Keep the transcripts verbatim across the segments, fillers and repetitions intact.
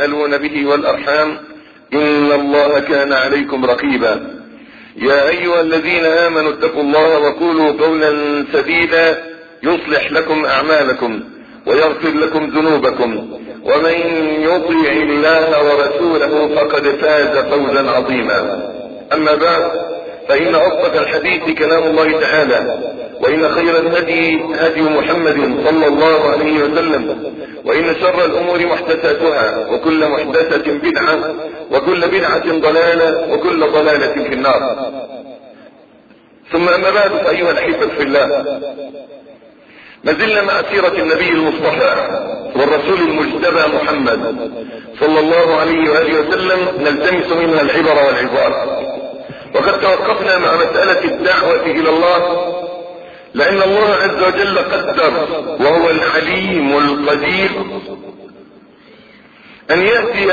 تساءلون به والأرحام إن الله كان عليكم رقيبا. يا أيها الذين آمنوا اتقوا الله وقولوا قولا سديدا يصلح لكم أعمالكم ويغفر لكم ذنوبكم ومن يطع الله ورسوله فقد فاز فوزا عظيما. أما بعد فإن أصدق الحديث كلام الله تعالى وإن خير الهدي هدي محمد صلى الله عليه وسلم وإن شر الأمور محدثاتها وكل محدثة بدعة وكل بدعة ضلالة وكل ضلالة في النار. ثم أما بعد أيها الأحبة في الله، ما زلنا مع سيرة النبي المصطفى والرسول المجتبى محمد صلى الله عليه وآله وسلم نلتمس منها العبر والعظات، وقد توقفنا مع مسألة الدعوة إلى الله، لأن الله عز وجل قدر وهو الحليم القدير أن يأتي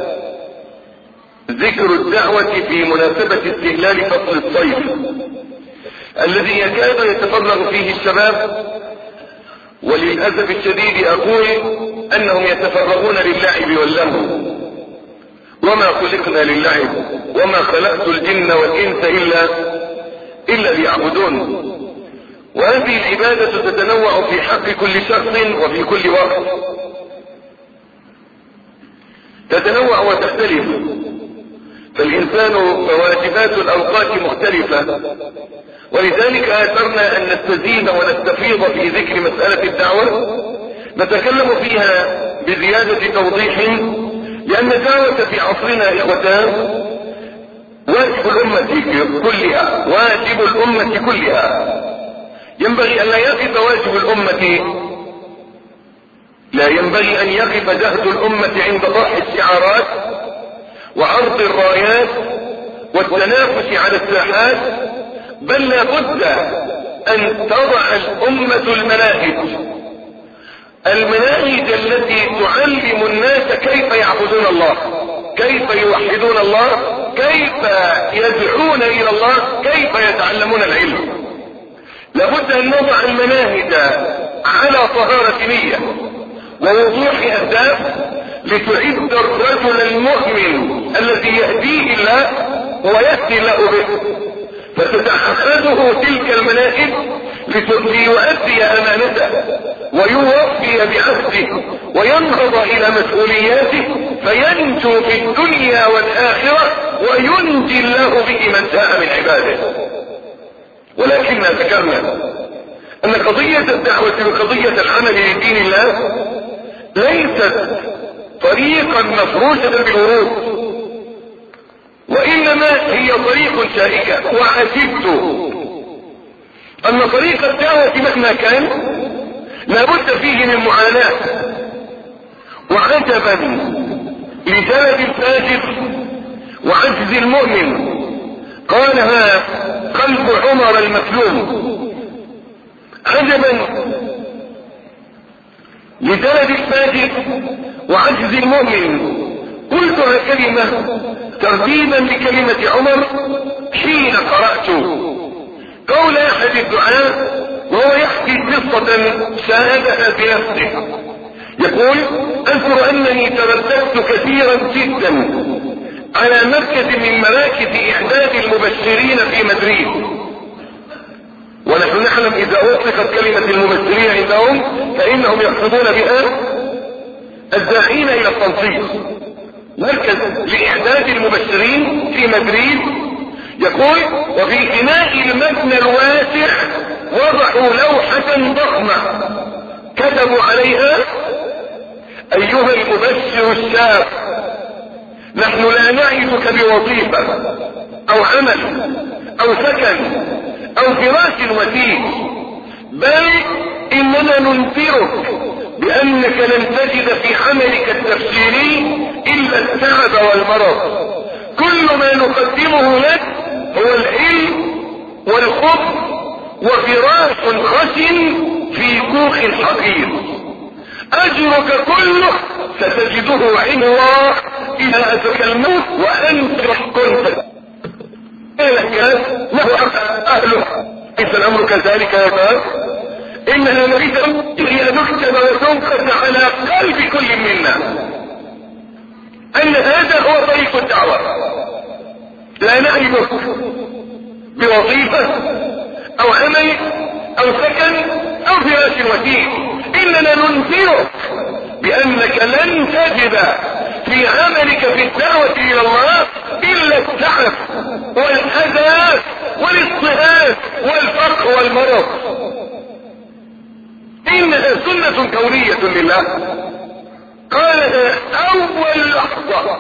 ذكر الدعوة في مناسبة استهلال فصل الصيف الذي يكاد يتفرغ فيه الشباب، وللأسف الشديد أقول أنهم يتفرغون للعب واللهو، وما خلقنا للعب وما خلقت الجن والإنس إلا إلا ليعبدون. وهذه العبادة تتنوع في حق كل شخص وفي كل وقت، تتنوع وتختلف، فالإنسان وواجبات الأوقات مختلفة، ولذلك آثرنا أن نستزيد ونستفيض في ذكر مسألة الدعوة نتكلم فيها بزيادة توضيح، لأن الدعوة في عصرنا إخوتان واجب الأمة كلها، واجب الأمة كلها، ينبغي أن لا يقف واجب الأمة، لا ينبغي أن يقف جهد الأمة عند طرح الشعارات وعرض الرايات والتنافس على الساحات، بل لا بد أن تضع الأمة المناهج المناهج التي تعلم الناس كيف يعبدون الله، كيف يوحدون الله، كيف يدعون إلى الله، كيف يتعلمون العلم. لابد أن نضع المناهج على طهارة نية ووضوح أهداف لتعد الرجل المؤمن الذي يهديه الله ويهدي الله به، فتتأخذه تلك المناهج ليؤدي أمانته ويوفي بعهده وينهض إلى مسؤولياته فينجو في الدنيا والآخرة وينجي الله به من شاء من عباده. ولكننا ذكرنا أن قضية الدعوة وقضية العمل لدين الله ليست طريقا مفروشة بالورود، وإنما هي طريق شائكة. وعجبت أن طريق الدعوة مهما كان لابد فيه من معاناة، وعجبا لجلد الفاجر وعجز المؤمن، قالها قلب عمر المكلوم، عجبا لجلد الفاجر وعجز المؤمن. قلتها كلمة ترتيبا لكلمة عمر حين قرأت قول أحد الدعاء وهو يحكي قصة شاهدها بنفسه، يقول: أذكر أنني ترددت كثيرا جدا على مركز من مراكز إعداد المبشرين في مدريد، ونحن نعلم إذا أطلقت كلمة المبشرين عندهم فإنهم يقصدون بها الداعين إلى التنصيص، مركز لإعداد المبشرين في مدريد. يقول: وفي إناء المبنى الواسع وضعوا لوحة ضخمة كتبوا عليها: أيها المبشر الشاب، نحن لا نعدك بوظيفة أو عمل أو سكن أو فراش وثيق، بل إننا ننذرك بأنك لن تجد في عملك التبشيري إلا التعب والمرض. كل ما نقدمه لك هو العلم والخبز وفراش خشن في كوخ حقير. أجرك كله ستجده عند الله إذا أتك الموت وأنت كنت لك له أهله. ليس الأمر كذلك يا شباب، إنها نريد هي نكتب وتنقذ على قلب كل منا. دعوة، لا نعرفك بوظيفة او عمل او سكن او فراش وثيق، اننا ننذرك بانك لن تجد في عملك في الدعوة الى الله الا التعب والاذى والاضطهاد والفقر والمرض. انها سنة كونية لله قالها اول لحظة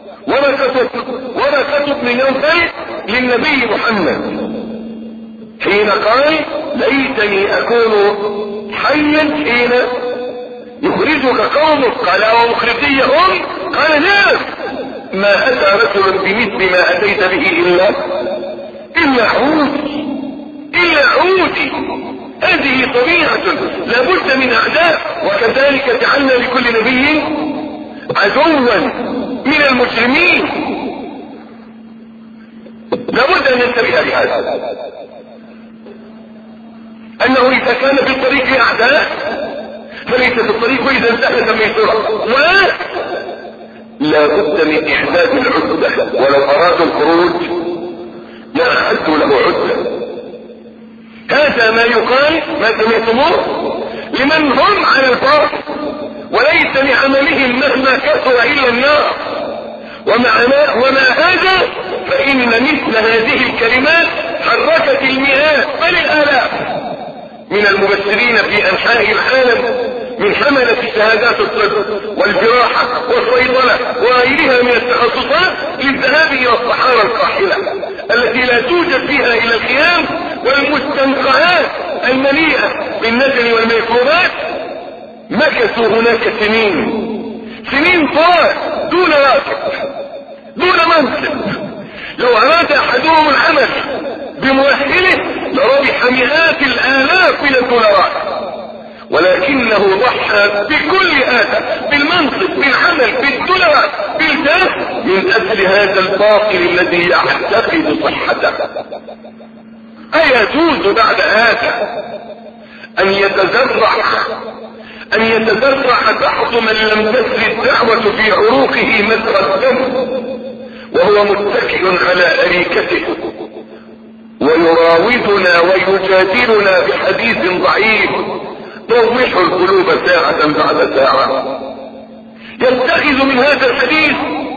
ورثة بن نوفل للنبي محمد حين قال ليتني اكون حيا حين يخرجك قومك. قال ومخرجيهم؟ قال نعم، ما اتى رجل بمثل ما اتيت به الا الا عودي الا عودي. هذه طبيعة لابد من اعداء، وكذلك جعلنا لكل نبي عدوا من المجرمين. لابد ان ننتبه لهذا، انه اذا كان في الطريق اعداء فليس في الطريق اذا انتهت ميسورة، ولا بد من احداث العدة. ولو ارادوا الخروج لاعدوا له عدة. هذا ما يقال ما سمعتموه لمن هم على الباطل وليس لعملهم مهما كثر الا النار. ومع, ومع هذا فان مثل هذه الكلمات حركت المئات بل الالاف من المبشرين في انحاء العالم من حملة شهادات الطب والجراحة والصيدلة وغيرها من التخصصات للذهاب الى الصحارى القاحلة التي لا توجد فيها الا الخيام والمستنقعات المليئة بالنجم والميكروبات. مكثوا هناك سنين سنين طوال دون راتب دون منصب. لو اراد احدهم العمل بمؤهله لربح مئات الالاف من الدولارات، ولكنه ضحى بكل هذا بالمنصب بالعمل بالدولارات بالجاه من اجل هذا الباطل الذي يعتقد صحته. ايجوز بعد هذا ان يتزرع ان يتزرع بعض من لم تسر الدعوة في عروقه مجرى الدم وهو متكئ على اريكته ويراودنا ويجادلنا بحديث ضعيف يوضح القلوب ساعة بعد ساعة؟ يتخذ من هذا الحديث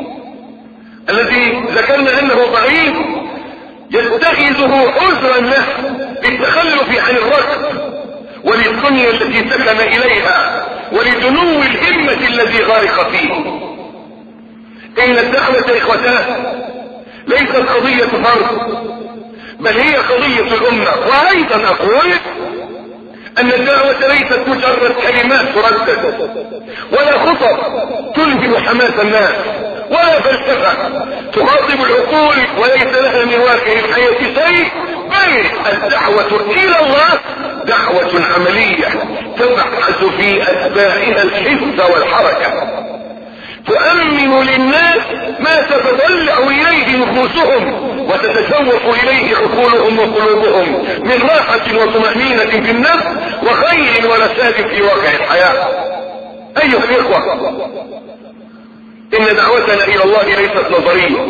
الذي ذكرنا انه ضعيف يتخذه عذرا له للتخلف عن الركب وللدنيا التي سكن اليها ولدنو الهمة الذي غارق فيه. ان الدعوة اخوتاه ليست قضية فرد بل هي قضية الامة. وايضا اقول ان الدعوة ليست مجرد كلمات تردد ولا خطب تلهم حماس الناس ولا فلسفة تخاطب العقول وليس لها من واقع الحياة شيء، بل الدعوة الى الله دعوة عملية تبحث في اتباعها الحس والحركة، تؤمن للناس ما تتطلع اليه نفوسهم وتتشوق اليه عقولهم وقلوبهم من راحة وطمأنينة في النفس وخير ورشاد في واقع الحياة. ايها الاخوة، ان دعوتنا الى الله ليست نظرية،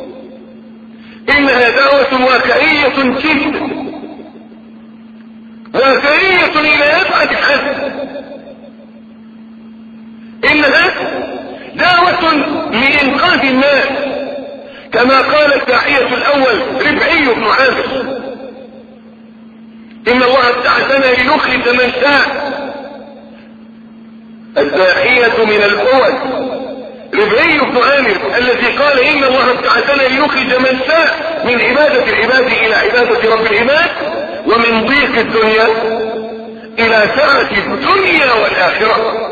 انها دعوة واقعية جدا، واقعية الى ابعد الحد. انها دعوة لإنقاذ الناس كما قال الداعية الأول ربعي بن عامر: إن الله ابتعثنا لنخرج من شاء. الداعية من الأول ربعي بن عامر الذي قال إن الله ابتعثنا لنخرج من شاء من عبادة العباد إلى عبادة رب العباد ومن ضيق الدنيا إلى سعة الدنيا والآخرة.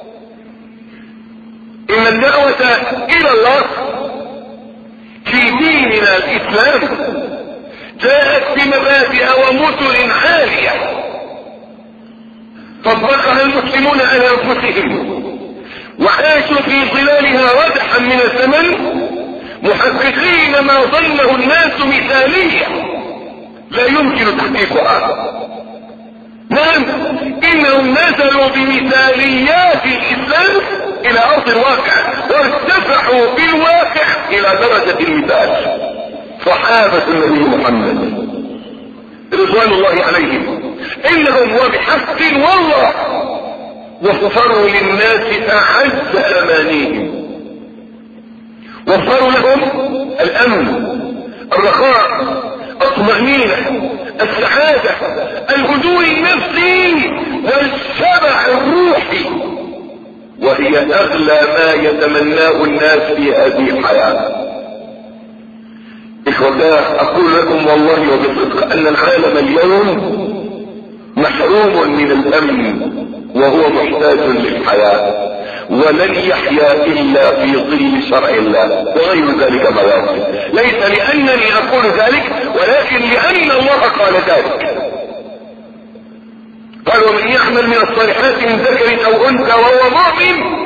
ان الدعوة الى الله في ديننا الاسلام جاءت بمبادئ ومثل عالية طبقها المسلمون على انفسهم وعاشوا في ظلالها ردحا من الزمن محققين ما ظنه الناس مثالية لا يمكن تحقيقها. نعم، انهم نزلوا بمثاليات الاسلام الى ارض الواقع وارتفعوا بالواقع الى درجة المثال صحابة النبي محمد رضوان الله عليهم، انهم وبحق والله وفروا للناس اعز امانيهم، وفروا لهم الامن، الرخاء، الطمأنينة، السعادة، الهدوء النفسي والشبع الروحي، وهي اغلى ما يتمناه الناس في هذه الحياة. اخوتاه، اقول لكم والله وبصدق ان العالم اليوم محروم من الامن وهو محتاج للحياة، ولن يحيا الا في ظل شرع الله، وغير ذلك ما يصل. ليس لانني اقول ذلك، ولكن لان الله قال ذلك. قال ومن يعمل من الصالحات من ذكر او انثى وهو مؤمن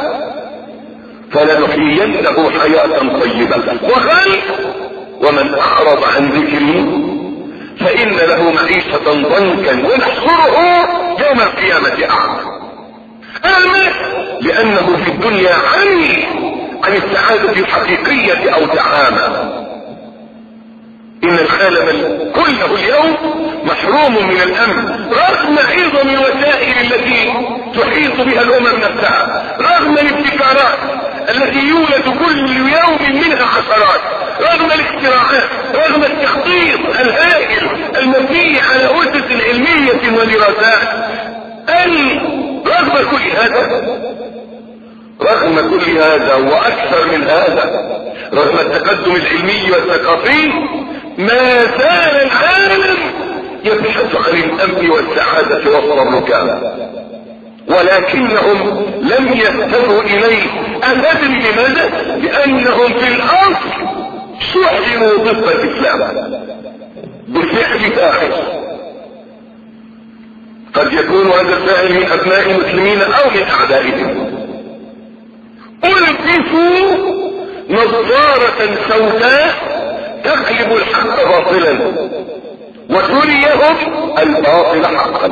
فلنحيينه حياة طيبة، وقال ومن اعرض عن ذكري فان له معيشة ضنكا ونحشره يوم القيامة اعمى. اعمى لانه في الدنيا عمي عن السعادة الحقيقية او تعامى. ان العالم كله اليوم محروم من الامن، رغم عظم الوسائل التي تحيط بها الامم نفسها، رغم الابتكارات التي يولد كل يوم منها عشرات، رغم الاختراعات، رغم التخطيط الهائل المبني على اسس علمية ودراسات. رغم كل هذا رغم كل هذا واكثر من هذا، رغم التقدم العلمي والثقافي، ما زال العالم يبحث عن الامن والسعادة وسط الركام، ولكنهم لم يهتدوا اليه. أتدري لماذا؟ لانهم في الاصل شحنوا ضد الاسلام بفعل فاحش، قد يكون هذا الفاعل من ابناء المسلمين او من اعدائهم. البسوا نظارة سوداء تقلب الحق باطلا وتريهم الباطل حقا.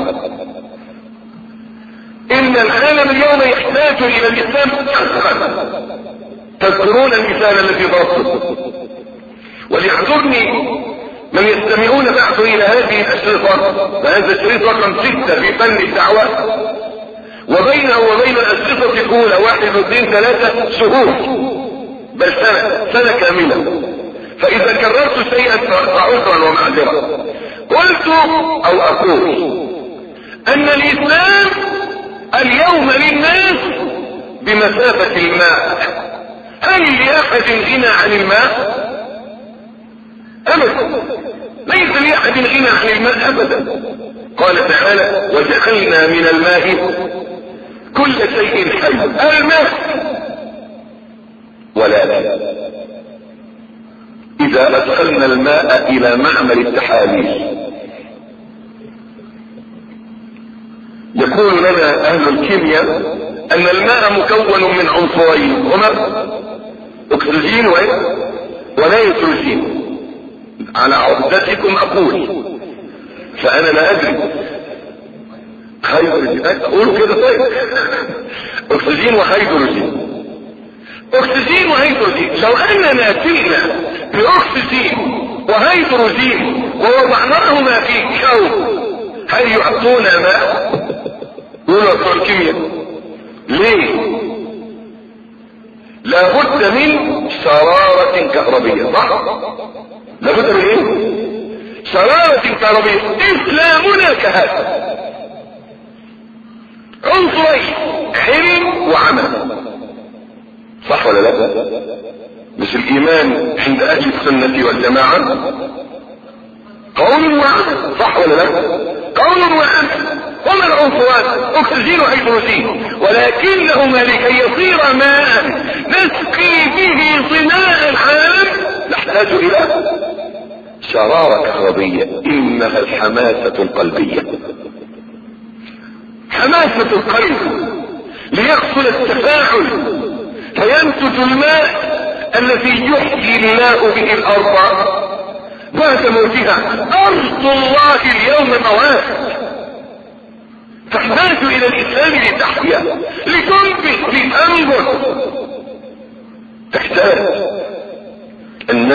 ان العالم اليوم يحتاج الى الاسلام حقا. تذكرون المثال الذي ضربته، وليعذرني من يستمعون بعد الى هذه الاشرطة، فهذا الشريط رقم ستة في فن الدعوة، وبينه وبين الاشرطة الاولى واحد اثنين ثلاثة شهور، بل سنة سنة كاملة. فاذا كررت شيئا فعذرا ومعذرة. قلت او اقول ان الاسلام اليوم للناس بمثابة الماء. هل لاحد غنى عن الماء؟ ابدا، ليس لاحد غنى عن الماء ابدا. قال تعالى وجعلنا من الماء كل شيء حي. الماء ولكن اذا ادخلنا الماء الى معمل التحاليل يقول لنا اهل الكيمياء ان الماء مكون من عنصرين هما اكسجين ونيتروجين. على عهدتكم اقول، فانا لا ادري هيدروجين، اقول كده طيب اكسجين وهيدروجين، اكسجين وهيدروجين. لو اننا جئنا باكسجين وهيدروجين ووضعناهما في كون هل يعطونا ماء؟ قولوا بتوع الكيمياء ليه؟ لابد من شرارة كهربية، صح؟ لابد من ايه؟ شرارة كهربية. اسلامنا كهذا عنصرين، علم وعمل، صح ولا لا؟ مش الايمان عند اهل السنة والجماعة قول وعمل، صح ولا لا؟ قول وعمل. وما العنصران؟ اكسجين وهيدروجين، ولكنهما لكي يصير ماء نسقي به صناع العالم نحتاج الى شرارة كهربية، انها الحماسة القلبية. حماسة القلب ليحصل التفاعل فينتج الماء الذي يحيي الله به الارض بعد موتها. ارض الله اليوم مواد، تحتاج الى الاسلام لتحيا، لتنبت، لتنبت، تحتاج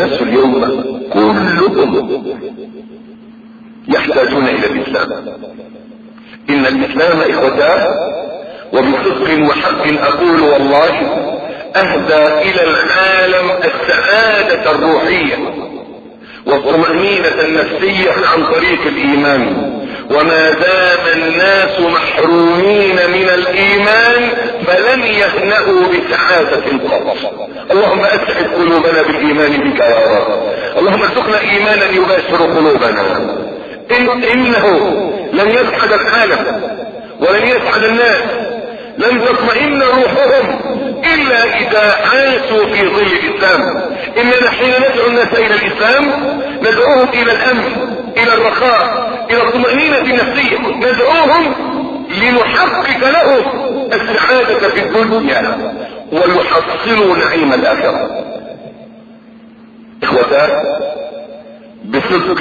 الناس اليوم كلهم يحتاجون الى الاسلام. ان الاسلام اخوتاه وبصدق وحق اقول والله اهدى الى العالم السعادة الروحية والطمأنينة النفسية عن طريق الايمان. وما دام الناس محرومين من الايمان فلن يهنأوا بسعادة قط. اللهم اسعد قلوبنا بالايمان بك يا رب. اللهم ارزقنا ايمانا يباشر قلوبنا. إن انه لن يسعد العالم ولن يسعد الناس، لن تطمئن روحهم الا اذا عاشوا في ظل الاسلام. اننا حين ندعو الناس الى الاسلام ندعوهم الى الامن، الى الرخاء، الى الطمأنينة النفسية، ندعوهم لنحقق لهم السعادة في الدنيا ويحصلوا نعيم الاخرة. اخوتان بصدق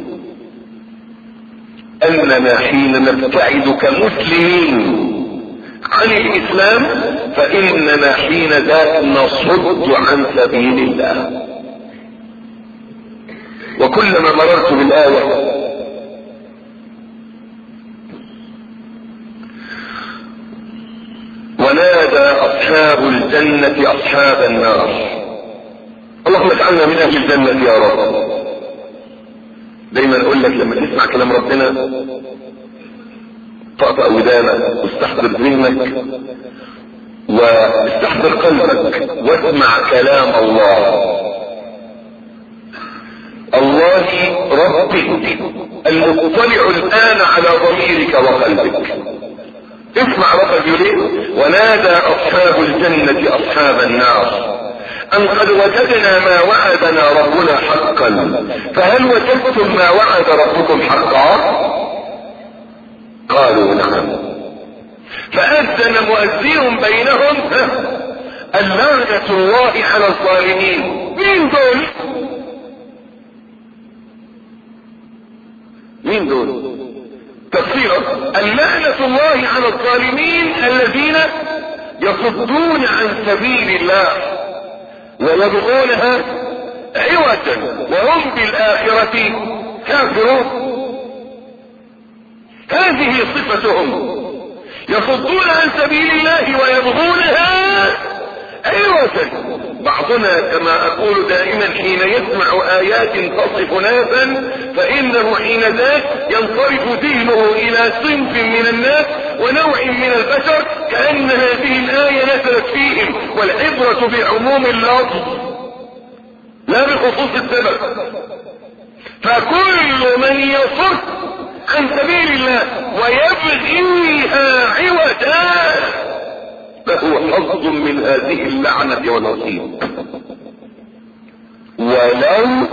اننا حين نبتعد كمسلمين عن الاسلام فاننا حين ذاك نصد عن سبيل الله. وكلما مررت بالآية ونادى اصحاب الجنة اصحاب النار. اللهم اجعلنا من اهل الجنة يا رب. دايما اقول لك لما تسمع كلام ربنا طأطأ ودانك واستحضر ذهنك واستحضر قلبك واسمع كلام الله. الله ربك المطلع الآن على ضميرك وقلبك. اسمع ربك يقول ونادى اصحاب الجنة اصحاب النار ان قد وجدنا ما وعدنا ربنا حقا فهل وجدتم ما وعد ربكم حقا؟ قالوا نعم. فأذن مؤذن بينهم اللعنة الله على الظالمين. مين دول؟ مين دول؟ تفسير اللعنة الله على الظالمين الذين يصدون عن سبيل الله ويبغونها عوجا وهم بالآخرة كافرون. هذه صفتهم، يصدون عن سبيل الله ويبغونها عوجا. بعضنا كما اقول دائما حين يسمع ايات تصف ناسا فانه حين ذاك ينصرف ذهنه الى صنف من الناس ونوع من البشر كأن هذه الآية نزلت فيهم، والعبرة بعموم اللفظ لا بخصوص السبب. فكل من يصد عن سبيل الله ويبغيها عوجا فهو حظ من هذه اللعنة والنصيب. ولو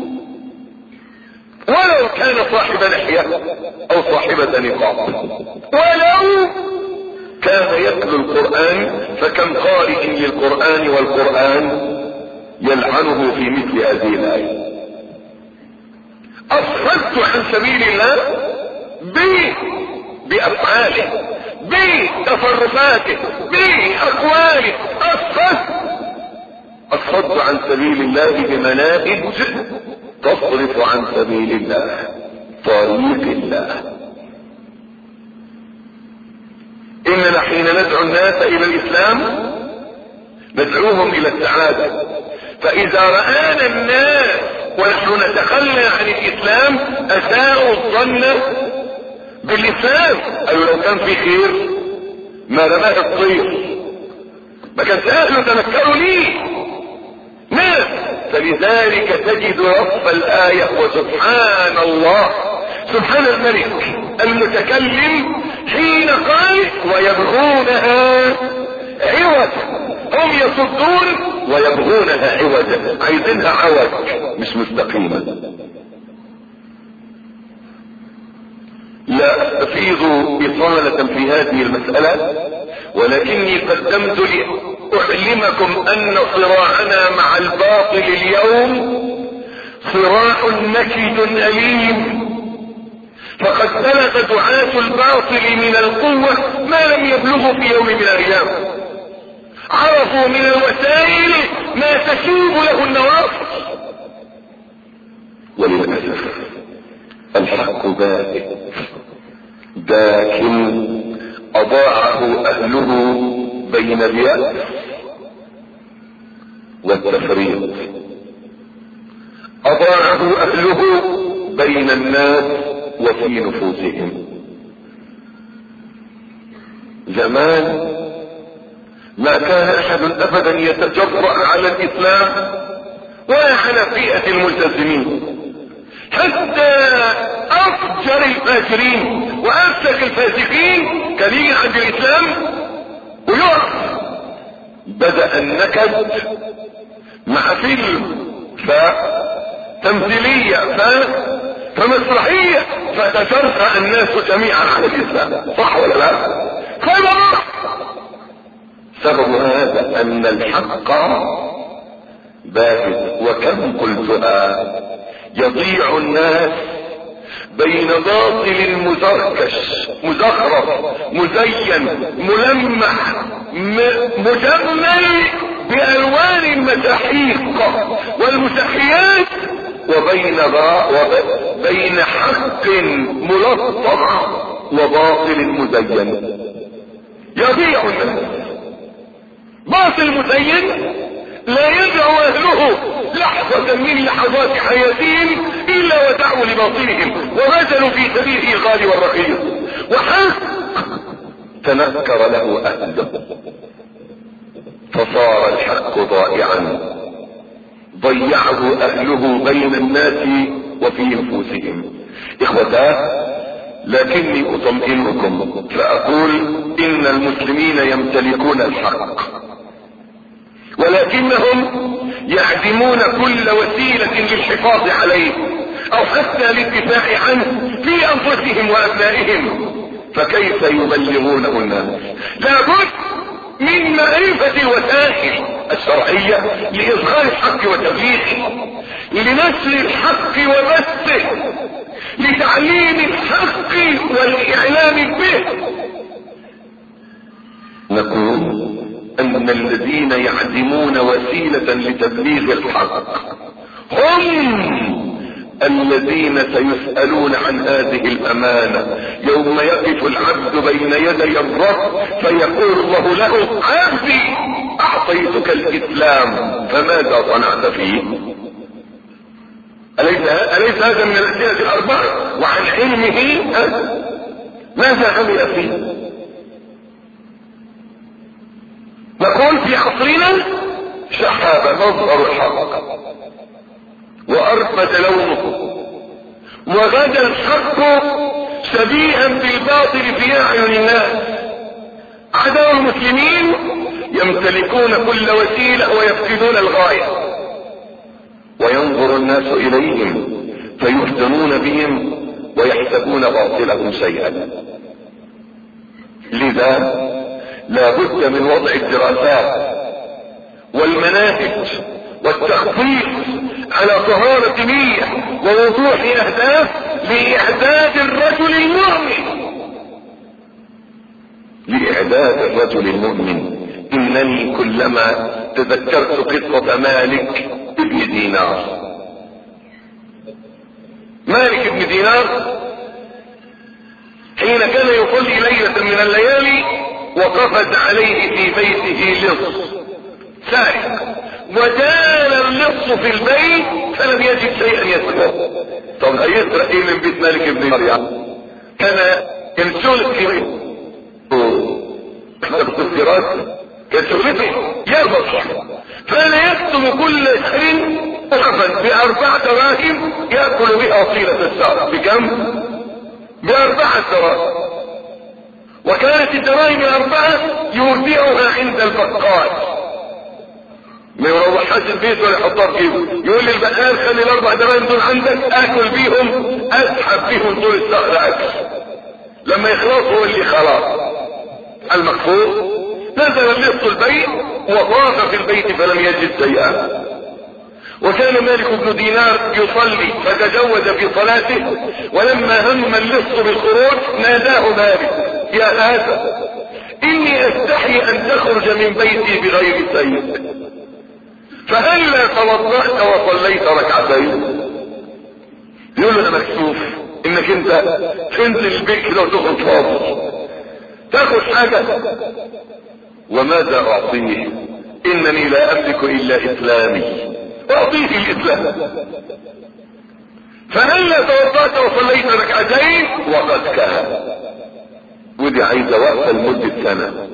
ولو كان صاحب لحية او صاحبة نقاب، ولو كان يتلو القرآن، فكم قارئ للقرآن والقرآن يلعنه في مثل هذه الآية. أصدت عن سبيل الله بأفعاله بتصرفاته بأقواله. أصدت أصدت عن سبيل الله بمناهج تصرف عن سبيل الله طريق الله. إننا حين ندعو الناس إلى الإسلام ندعوهم إلى السعادة. فإذا رآنا الناس ونحن نتخلى عن الإسلام أساءوا الظن بالإسلام. أيوة لو كان في خير ما رماه الطير، ما كان أهله تذكروا ليه ناس. فلذلك تجد رب الآية وسبحان الله سبحان الملك المتكلم حين قال ويبغونها عوجا. هم يصدون ويبغونها عوجا، عايزينها عوج مش مستقيمة. لا استفيض إطالة في هذه المسألة، ولكني قدمت لأعلمكم أن صراعنا مع الباطل اليوم صراع نكد أليم. فقد بلغ دعاة الباطل من القوة ما لم يبلغوا في يوم من الأيام. عرفوا من الوسائل ما تشوب له النواصي. ينكسر. الحق بائت لكن اضاعه اهله بين اليأس والتفريط، اضاعه اهله بين الناس وفي نفوسهم. زمان ما كان احد ابدا يتجرأ على الاسلام ولا على فئة الملتزمين، حتى افجر الفاجرين وافسك الفاسقين كان يجي عند الاسلام ويقف. بدأ النكد مع فيلم فتمثيلية ف فمسرحية فتجرأ الناس جميعا على الاسلام، صح ولا لا؟ فما سبب هذا ان الحق باهت. وكم قلتها يضيع الناس بين باطل مزركش مزخرف مزين ملمح مجمل بألوان المساحيق والمساحيات، وبين وبين حق ملطخ وباطل مزين. يضيع الناس. باطل مزين لا يدعو اهله لحظة من لحظات حياتهم الا ودعوا لباطلهم وبذلوا في سبيله الغالي والرخيص، وحق تنكر له اهله فصار الحق ضائعا، ضيعه اهله بين الناس وفي نفوسهم. اخوتاه، لكني اطمئنكم فاقول ان المسلمين يمتلكون الحق، ولكنهم يعدمون كل وسيلة للحفاظ عليه او حتى للدفاع عنه في انفسهم وابنائهم، فكيف يبلغونه الناس؟ لابد من معرفة الوسائل الشرعية لإظهار الحق وتبليغه، لنشر الحق وبثه، لتعليم الحق والإعلام به. نقول ان الذين يعدمون وسيلة لتبليغ الحق هم الذين سيسألون عن هذه الامانة يوم يقف العبد بين يدي الرب فيقول الله له: عبدي اعطيتك الاسلام فماذا صنعت فيه؟ أليس, أليس هذا من الاسئلة الاربعة؟ وعن علمه ماذا عمل فيه؟ نقول في عصرنا شحاب مظهر الحق وارفد لونه، وغدا الحق شبيها بالباطل في اعين الناس. عداء المسلمين يمتلكون كل وسيلة ويفقدون الغاية، وينظر الناس اليهم فيفتنون بهم ويحسبون باطلهم شيئا. لذا لا بد من وضع الدراسات والمناهج والتخطيط على طهارة نية ووضوح اهداف لإعداد الرجل المؤمن لإعداد الرجل المؤمن. إنني كلما تذكرت قصة مالك ابن دينار مالك ابن دينار حين كان يصلي ليلة من الليالي وقفز عليه في بيته لص سارق، وجال اللص في البيت فلم يجد شيئا يسرقه. طب هيسرق ايه من بيت مالك ابن دينار؟ كان ينسلق في بيته كان شغلته يربط، فانا يكتب كل شهر طرفا باربع دراهم ياكل بها طيلة الشهر. بكم؟ باربعة دراهم. وكانت الدراهم الاربعة يودعها عند البقال، ما يروحهاش البيت ولا يحطها في جيبه. يقول للبقال: خلي الاربع دراهم دول عندك اكل بيهم اسحب بيهم طول الشهر اكل، لما يخلصوا هو اللي خلاص. المقصود نزل اللص البيت وطاف في البيت فلم يجد شيئا. وكان مالك بن دينار يصلي فتجوز في صلاته، ولما هم اللص بالخروج ناداه مالك: يا هذا اني استحي ان تخرج من بيتي بغير سيد، فهلا توضأت وصليت ركعتين؟ يقول له انا مكسوف انك انت تنزل البيت كده وتخرج فاضي تاخد حاجة. وماذا اعطيه؟ انني لا املك الا اسلامي، اعطيه الاسلام. فهلا توضأت وصليت ركعتين وقد كان. ودي عايزة وقفة لمدة سنة.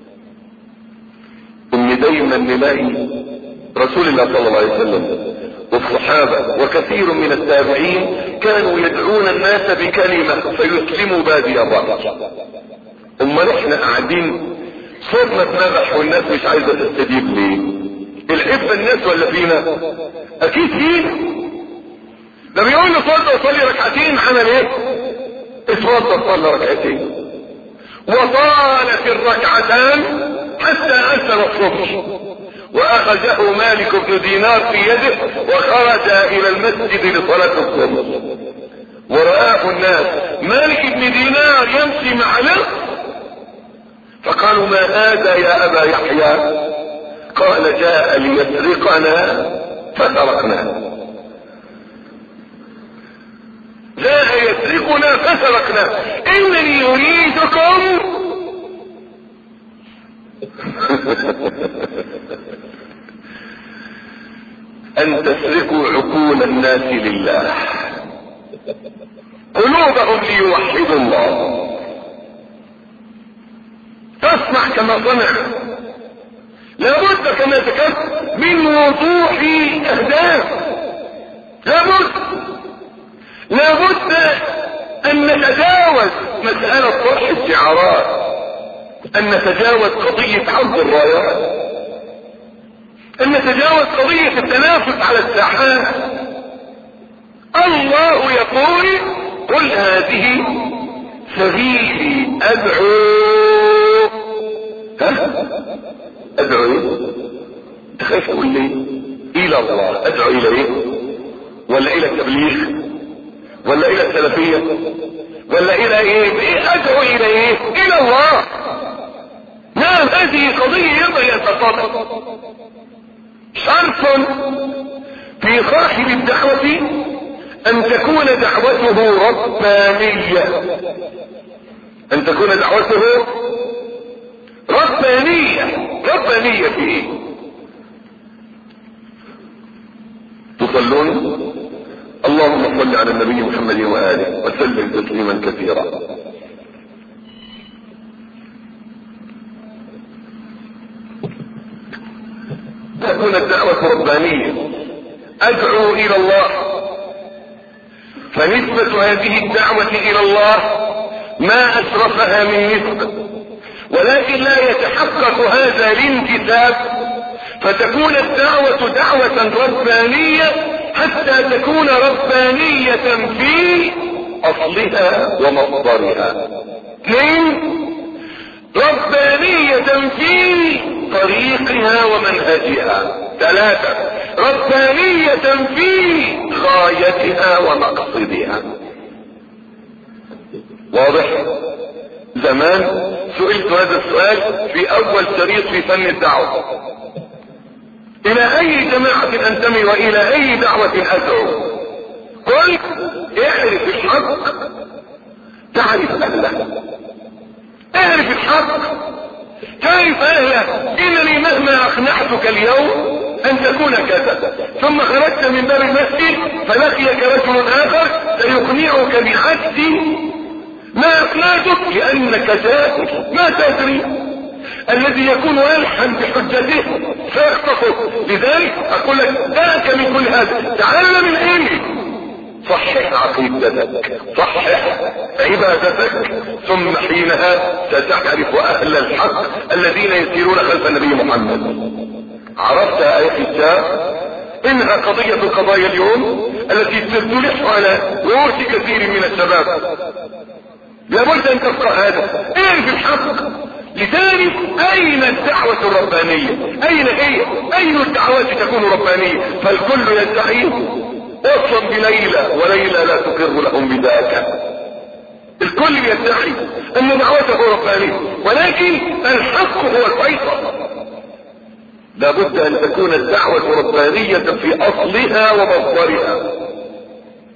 ان دايما نلاقي رسول الله صلى الله عليه وسلم والصحابة وكثير من التابعين كانوا يدعون الناس بكلمة فيسلموا بادي الرأي. امال احنا قاعدين صرنا اتنبح والناس مش عايزة تستجيب ليه؟ الحب الناس ولا فينا؟ اكيد فينا. ده بيقول له صلى وصلي ركعتين، عمل ايه؟ اتوضى صلى ركعتين وطالت الركعتان حتى اثر الصبح، واخذه مالك بن دينار في يده وخرج الى المسجد لصلاة الصبح، ورآه الناس مالك بن دينار يمشي مع نفسه، فقالوا ما هذا يا ابا يحيى؟ قال جاء ليسرقنا فسرقنا. جاء يسرقنا فسرقنا. انني اريدكم ان تسرقوا عقول الناس لله، قلوبهم ليوحدوا الله. تصنع كما صنع. لابد كما ذكرت من وضوح اهداف. لابد لابد ان نتجاوز مسألة طرح الشعارات، ان نتجاوز قضية عرض الرايات، ان نتجاوز قضية التنافس على الساحات. الله يقول قل هذه سبيلي ادعو. ها ادعو ايه؟ انت خايف تقول لي الى الله؟ ادعو الى ايه؟ ولا الى التبليغ ولا الى السلفية ولا الى ايه؟ ايه ادعو الى ايه؟ الى الله. نعم هذه قضية ينبغي ان تتطرق. شرط في صاحب الدعوة ان تكون دعوته ربانية، ان تكون دعوته ربانية. ربانية في ايه؟ تصلون؟ اللهم صل على النبي محمد وآله وسلم تسليما كثيرا. تكون الدعوة ربانية، ادعو الى الله. فنسبة هذه الدعوة الى الله ما اشرفها من نسبة، ولكن لا يتحقق هذا الانتساب، فتكون الدعوة دعوة ربانية حتى تكون ربانية في اصلها ومصدرها. اثنين، ربانية في طريقها ومنهجها. ثلاثة، ربانية في غايتها ومقصدها. واضح؟ زمان سئلت هذا السؤال في اول شريط في فن الدعوة: الى اي جماعة انتمي والى اي دعوة ادعو؟ قلت: اعرف الحق تعرف اهله. اعرف الحق تعرف اهله. انني مهما اقنعتك اليوم ان تكون كذا، ثم خرجت من باب المسجد فلقيك رجل اخر سيقنعك بعكس ما اقنعتك، لانك جاهل ما تدري. الذي يكون ألحا بحجته سيخطفه. لذلك اقول لك دعك من كل هذا، تعلم العلم، صحح عقيدتك، صحح عبادتك، ثم حينها ستعرف اهل الحق الذين يسيرون خلف النبي محمد. عرفت آية الكتاب؟ انها قضية القضايا اليوم التي تلح على رؤوس كثير من الشباب. لابد ان تفقه هذا، اعرف الحق لتعرف اين الدعوة الربانية، اين هي، اين الدعوات تكون ربانية. فالكل يدعي وصلا بليلى وليلى لا تقر لهم بذاك. الكل يدعي ان دعوته ربانية، ولكن الحق هو الفيصل. لابد ان تكون الدعوة ربانية في اصلها ومصدرها.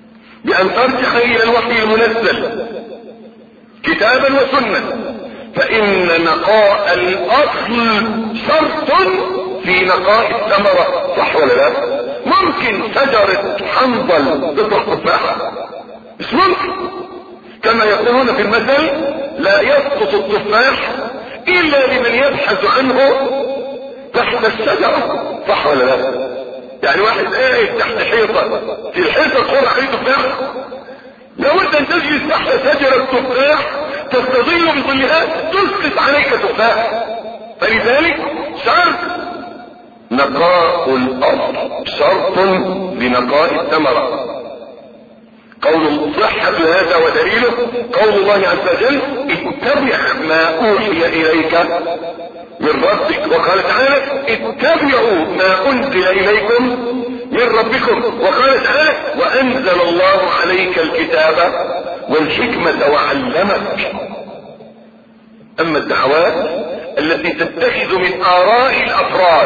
بأن ترجع إلى الوحي المنزل كتابا وسنة، فإن نقاء الأصل شرط في نقاء الثمرة، صح ولا لا؟ ممكن شجرة حنظل تطلع تفاحة؟ مش ممكن. كما يقولون في المثل لا يسقط التفاح إلا لمن يبحث عنه تحت الشجرة، صح ولا لا؟ يعني واحد قاعد تحت حيطة، في الحيطة تخرج عليه تفاح، لابد ان تجلس تحت شجرة تفاح تستظل بظلها تسقط عليك تفاح. فلذلك شرط نقاء الأرض شرط لنقاء الثمرة. قول صحة هذا ودليله قول الله عز وجل اتبع ما أوحي إليك من ربك، وقال تعالى اتبعوا ما أنزل إليكم من ربكم، وقال تعالى وأنزل الله عليك الكتاب والحكمة وعلمك. أما الدعوات التي تتخذ من آراء الأفراد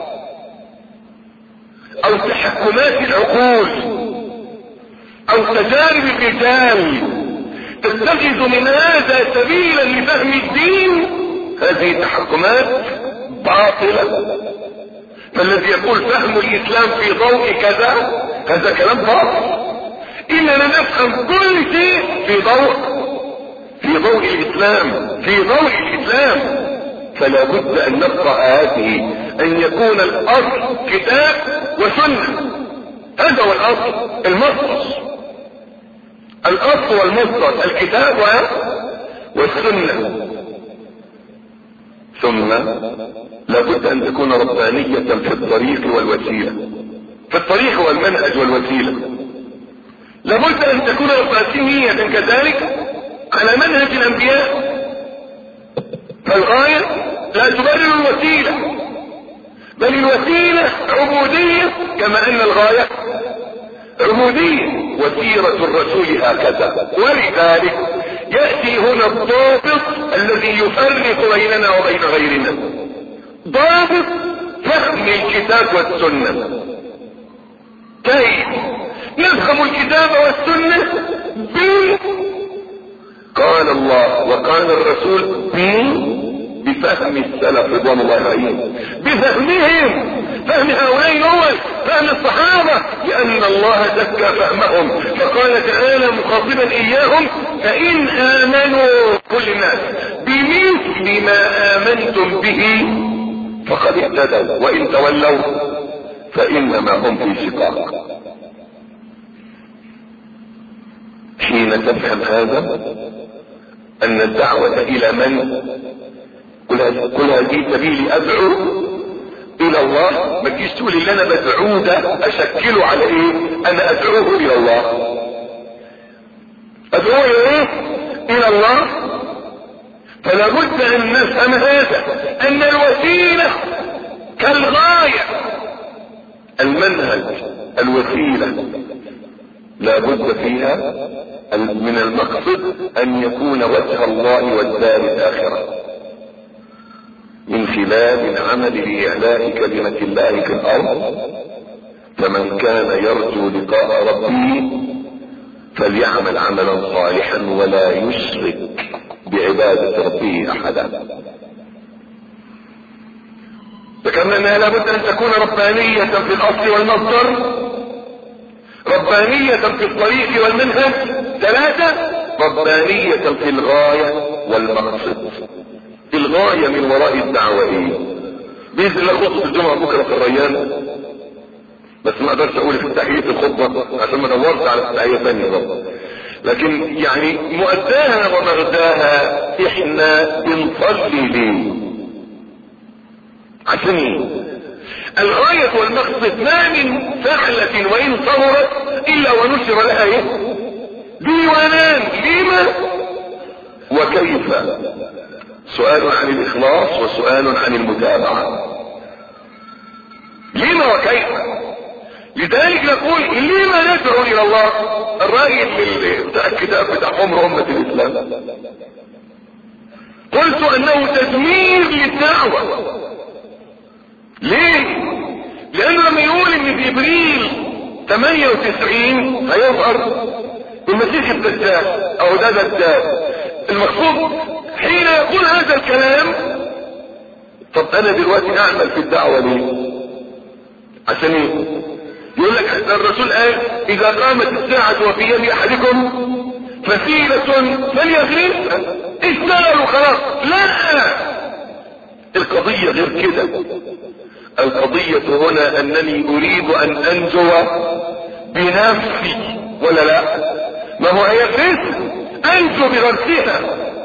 أو تحكمات العقول أو تجارب الرجال تتخذ من هذا سبيلا لفهم الدين، هذه التحكمات باطلة. فالذي يقول فهم الإسلام في ضوء كذا هذا كلام باطل. إننا نفهم كل شيء في ضوء في ضوء الإسلام في ضوء الإسلام. فلا بد أن نقرأ هذه، أن يكون الأصل كتاب وسنة، هذا هو الأصل المصدر، الأصل والمصدر الكتاب والسنة. ثم لابد ان تكون ربانية في الطريق والوسيلة، في الطريق والمنهج والوسيلة لابد ان تكون ربانية كذلك على منهج الانبياء. فالغاية لا تبرر الوسيلة، بل الوسيلة عبودية كما ان الغاية عبودية، وسيرة الرسول هكذا. ولذلك يأتي هنا الضابط الذي يفرق بيننا وبين غيرنا، ضابط فهم الكتاب والسنة. كيف نفهم الكتاب والسنة؟ قال الله وقال الرسول بفهم السلف رضوان الله عليهم، بفهمهم، فهم هؤلاء الأول، فهم الصحابة، لأن الله زكى فهمهم. فقال تعالى مخاطبا إياهم فإن آمنوا كل الناس بمثل ما آمنتم به فقد اهتدوا وإن تولوا فإنما هم في شقاق. حين تفهم هذا أن الدعوة إلى من كل هذه سبيلي أدعو إلى الله، ما تجيش تقول اللي أنا بدعوه ده أشكله على إيه؟ أنا أدعوه إلى الله. أدعوه إلى إيه؟ إلى الله. فلا بد أن نفهم هذا، أن الوسيلة كالغاية، المنهج الوسيلة لا بد فيها من المقصد أن يكون وجه الله والدار الآخرة من خلال العمل لإعلاء كلمة الله في الأرض. فمن كان يرجو لقاء ربه فليعمل عملا صالحا ولا يشرك بعبادة ربه أحدا. ذكرنا أنها لابد أن تكون ربانية في الأصل والمصدر، ربانية في الطريق والمنهج، ثلاثة ربانية في الغاية والمقصد. الغاية من وراء الدعوة ايه؟ بإذن الله خطبة الجمعة بكرة في الريان، بس ما اقدرش اقول في تحية الخطبة عشان ما دورت على تحية ثانية برضه، لكن يعني مؤداها ومغداها احنا بنصلي ليه؟ عشان ايه؟ الغاية والمقصد ما من فعلة وإن صورت إلا ونشر لها ايه؟ ديوانان، لما وكيف. سؤال عن الإخلاص وسؤال عن المتابعة. لما وكيف؟ لذلك نقول لما ندعو إلى الله. الرأي بتاع الكتاب بتاع عمر أمة الإسلام قلت أنه تدمير للدعوة. ليه؟ لأنه لما يقول إن جبريل ثمانية وتسعين هيظهر المسيح الدجال او ده دجال. المقصود حين يقول هذا الكلام، طب انا دلوقتي اعمل في الدعوة ليه؟ عشان ايه؟ يقول لك الرسول قال اذا قامت الساعة وفي يد احدكم فسيلة فليغرسها، اشتغلوا خلاص. لا، القضية غير كده. القضية هنا انني اريد ان انجو بنفسي ولا لا؟ ما هو هيغرس انجو بغرسها.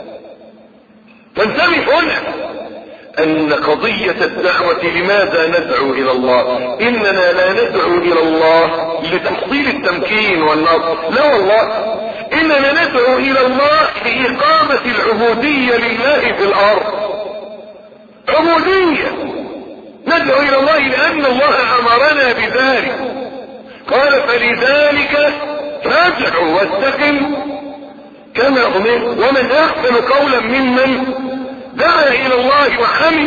فانتبه هنا ان قضية الدعوة لماذا ندعو الى الله؟ اننا لا ندعو الى الله لتحصيل التمكين والنصر، لا والله، اننا ندعو الى الله لإقامة العبودية لله في الارض. عبودية، ندعو الى الله لان الله امرنا بذلك. قال فلذلك فادعوا واستقم كما امرت ومن احسن قولا ممن دعا الى الله وعمل.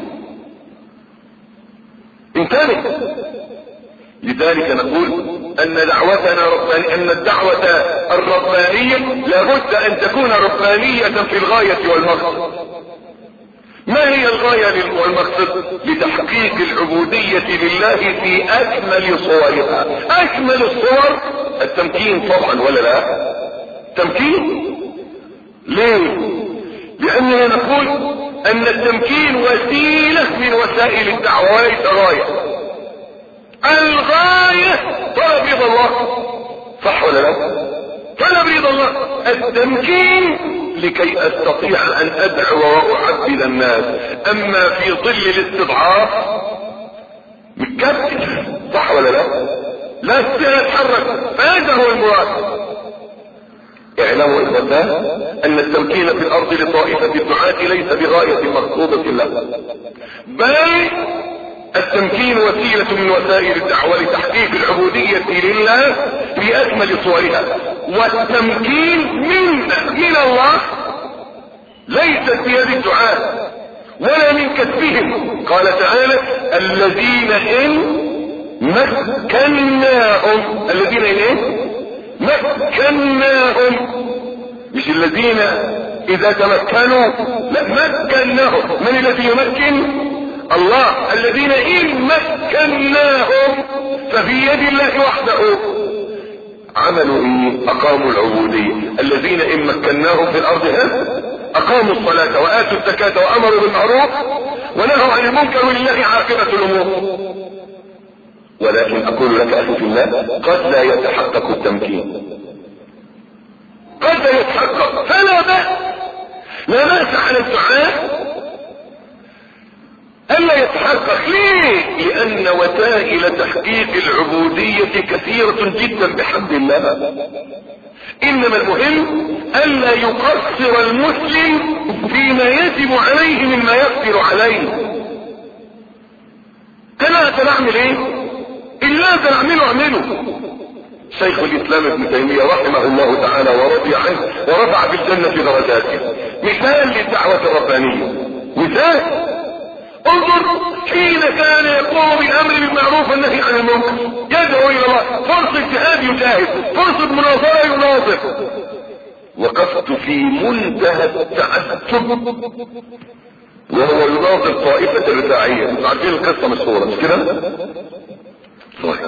انتبه. لذلك نقول ان دعوتنا ربانية، ان الدعوة الربانية لابد ان تكون ربانية في الغاية والمقصد. ما هي الغاية والمقصد؟ لتحقيق العبودية لله في اكمل صورها. اكمل الصور التمكين طبعا ولا لا؟ تمكين. ليه؟ لاننا نقول ان التمكين وسيلة من وسائل الدعوة وليس غاية. الغاية طلب رضا الله، صح ولا لا؟ طلب رضا الله. التمكين لكي استطيع ان ادعو واعبد الناس. اما في ظل الاستضعاف متكتف، صح ولا لا؟ لا استطيع اتحرك، فهذا هو المراد. اعلموا اخوتان ان التمكين في الارض لطائفة الدعاة ليس بغاية مقصودة له، بل التمكين وسيلة من وسائل الدعوة لتحقيق العبودية لله في اكمل صورها. والتمكين من من الله ليست بيد الدعاة ولا من كسبهم. قال تعالى الذين ان مكناهم، الذين ان ايه؟ مكناهم، مش الذين اذا تمكنوا، لا، مكناهم. من الذي يمكن؟ الله. الذين ان مكناهم ففي يد الله وحده. عملوا ايه؟ اقاموا العبودية. الذين ان مكناهم في الارض اقاموا الصلاة واتوا الزكاة وامروا بالمعروف ونهوا عن المنكر ولله عاقبة الامور. ولكن اقول لك اخي في الله، قد لا يتحقق التمكين، قد لا يتحقق، فلا بأس، لا بأس على الدعاء الا يتحقق. ليه؟ لان وسائل تحقيق العبودية كثيرة جدا بحمد الله. انما المهم الا يقصر المسلم فيما يجب عليه مما يقدر عليه. انا اعمل ايه؟ اللي اقدر اعمله اعمله. شيخ الاسلام ابن تيمية رحمه الله تعالى ورضي عنه ورفع في الجنة درجاته، مثال للدعوة الربانية. مثال، انظر حين كان يقوم بالامر بالمعروف والنهي عن المنكر، يدعو الى الله، فرصة جهاد يجاهد، فرصة مناظرة يناظر. وقفت في منتهى التعجب وهو يناظر طائفة الرفاعية. انتوا عارفين القصة مشهورة مش كده؟ صحيح.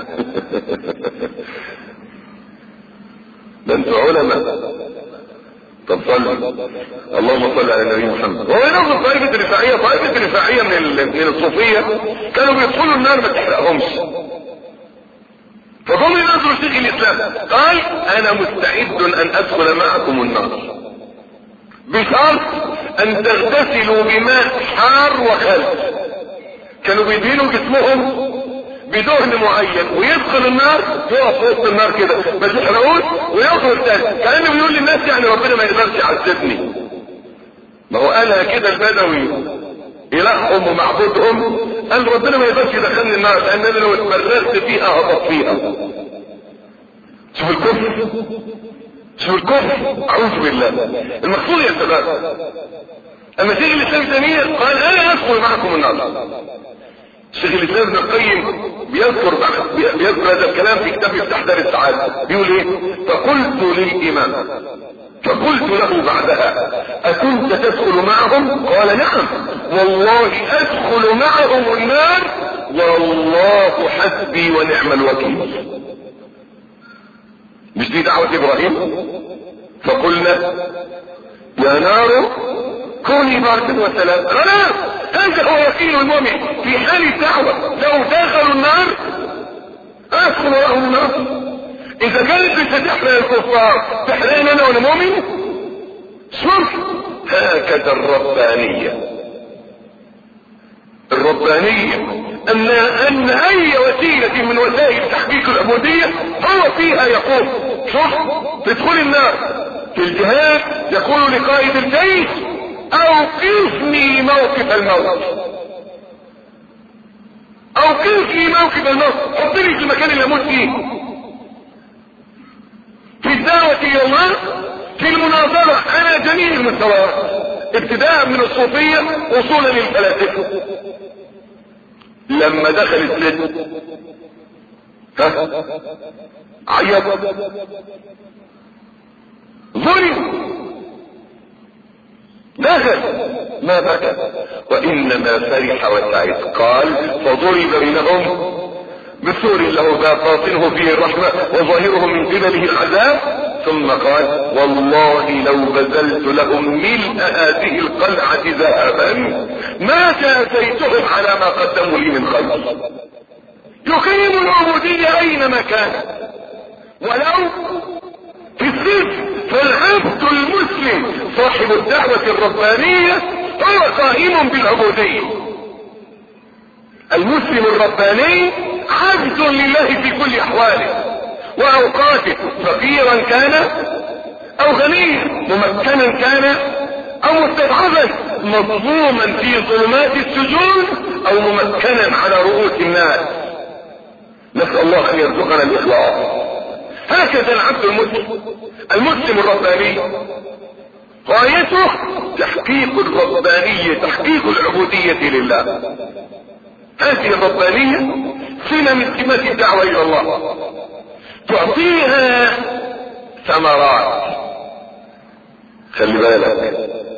ده انتوا علماء. طب صلي اللهم صل على النبي محمد. وهو ينظر طائفة الرفاعية. طائفة الرفاعية من من الصوفية كانوا بيدخلوا النار ما تحرقهمش، فضل ينظروا شيخ الاسلام قال انا مستعد ان ادخل معكم النار بشرط ان تغتسلوا بماء حار وخل. كانوا بيدهنوا جسمهم بدهن معين ويدخل النار، يقف في وسط النار كده ما تحرقوش ويخرج تاني، كانه بيقول للناس يعني ربنا ما يقدرش يعذبني. ما هو قالها كده البدوي الههم ومعبودهم، قال ربنا ما يقدرش يدخلني النار لان انا لو اتمرست فيها هطفيها. شوف الكفر، شوف الكفر، اعوذ بالله. المقصود يا شباب اما شيخ الاسلام تيمية قال انا ادخل معكم النار. شيخ الاسلام ابن القيم بيذكر بيذكر هذا الكلام في كتاب مفتاح دار السعادة، بيقول ايه؟ فقلت للامام فقلت له بعدها اكنت تدخل معهم؟ قال نعم والله ادخل معهم النار والله حسبي ونعم الوكيل. مش دي دعوة ابراهيم؟ فقلنا يا نار كوني بردا وسلام. خلاص هذا هو يقين المؤمن في حال الدعوة، لو دخلوا النار ادخل معهم النار. اذا كانت بتحرق الكفار تحرقنا انا وانا مؤمن؟ شوف هكذا الربانية. الربانية ان ان اي وسيلة من وسائل تحقيق العبودية هو فيها يقول شوف تدخل النار. في الجهاد يقول لقائد الجيش اوقفني موقف الموت، اوقفني موقف الموت، حطني في المكان اللي اموت فيه. في الدعوة الى الله، في المناظرة على جميع المستويات، ابتداء من الصوفية وصولا للفلاسفة. لما دخل السجن ها عيط، ظلم، دخل ما بكى وانما فرح وسعد. قال فضرب بينهم بسور له باب باطنه فيه الرحمة وظاهره من قبله العذاب. ثم قال والله لو بذلت لهم ملء هذه القلعة ذهبا ما جازيتهم على ما قدموا لي من خير. يقيم العبودية اينما كان ولو في السجن. فالعبد المسلم صاحب الدعوة الربانية هو قائم بالعبودية. المسلم الرباني عبد لله في كل احواله واوقاته، فقيرا كان او غنيا، ممكنا كان او مستضعفا، مظلوما في ظلمات السجون او ممكنا على رؤوس الناس. نسأل الله ان يرزقنا الاخلاص. هكذا العبد المسلم المسلم الرباني غايته تحقيق الربانية، تحقيق العبودية لله. هذه الربانية سمة من سمات الدعوة الى الله، تعطيها ثمرات. خلي بالك،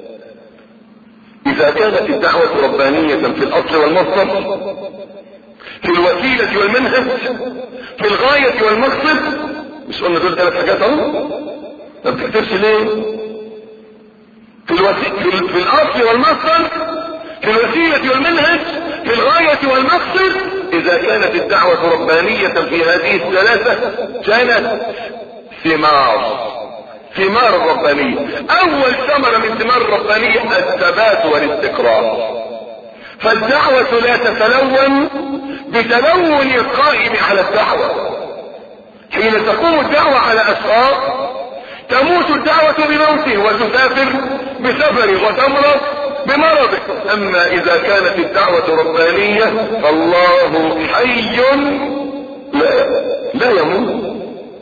اذا كانت الدعوة ربانية في الاصل والمصدر، في الوسيلة والمنهج، في الغاية والمقصد، مش قلنا دول ثلاث حاجات اهو؟ ما بتكتبش ليه؟ في الوسيلة في, في الاصل والمصدر، في الوسيلة والمنهج، في الغاية والمقصد. اذا كانت الدعوة ربانية في هذه الثلاثة كانت ثمار ثمار الربانية. اول ثمرة من ثمار الربانية الثبات والاستقرار. فالدعوة لا تتلون بتلون القائم على الدعوة. حين تقوم الدعوة على اشخاص تموت الدعوة بموته وتسافر بسفره وتمرض بمرضه. اما اذا كانت الدعوة ربانية فالله حي لا, لا يموت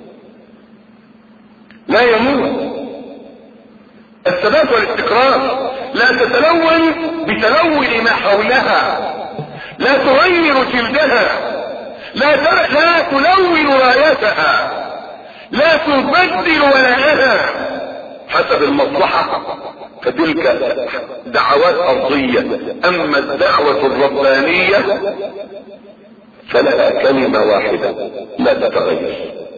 لا يموت. الثبات والاستقرار لا تتلون بتلون ما حولها، لا تغير جلدها، لا, لا تلون رايتها، لا تبدل ولاءها حسب المصلحة، فتلك دعوات ارضية. اما الدعوة الربانية فلها كلمة واحدة لا تتغير.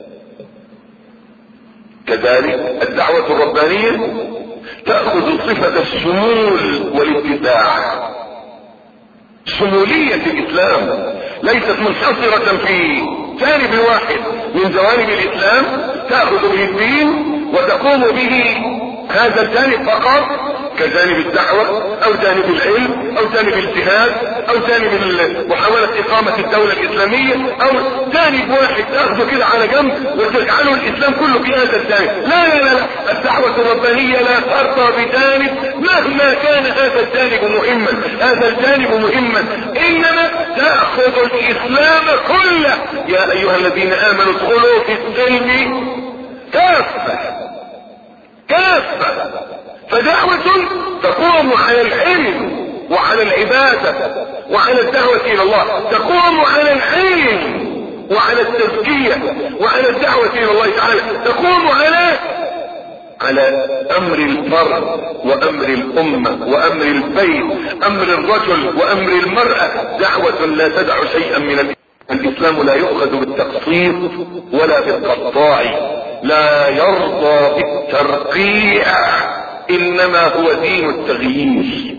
كذلك الدعوة الربانية تأخذ صفة الشمول والاتساع. شمولية الاسلام ليست منحصرة في جانب واحد من جوانب الاسلام تأخذ به الدين وتقوم به هذا الجانب فقط، كجانب الدعوة او جانب العلم او جانب الجهاد او جانب محاولة اقامة الدولة الاسلامية، او جانب واحد تاخذه كده على جنب وتجعله الاسلام كله في هذا الجانب. لا لا لا، الدعوة الربانية لا ترضى بجانب مهما كان هذا الجانب مهما، هذا الجانب مهما، انما تأخذ الاسلام كله. يا ايها الذين امنوا ادخلوا في السلم كافة كافة. فدعوة تقوم على العلم وعلى العبادة وعلى الدعوة الى الله، تقوم على العلم وعلى وعلى التزكية وعلى الدعوة الى الله تعالى، تقوم على على امر الفرد وامر الامة وامر البيت، امر الرجل وامر المرأة، دعوة لا تدع شيئا من الإسلام. الاسلام لا يؤخذ بالتقصير ولا بالقطاع، لا يرضى بالترقيع، انما هو دين التغيير.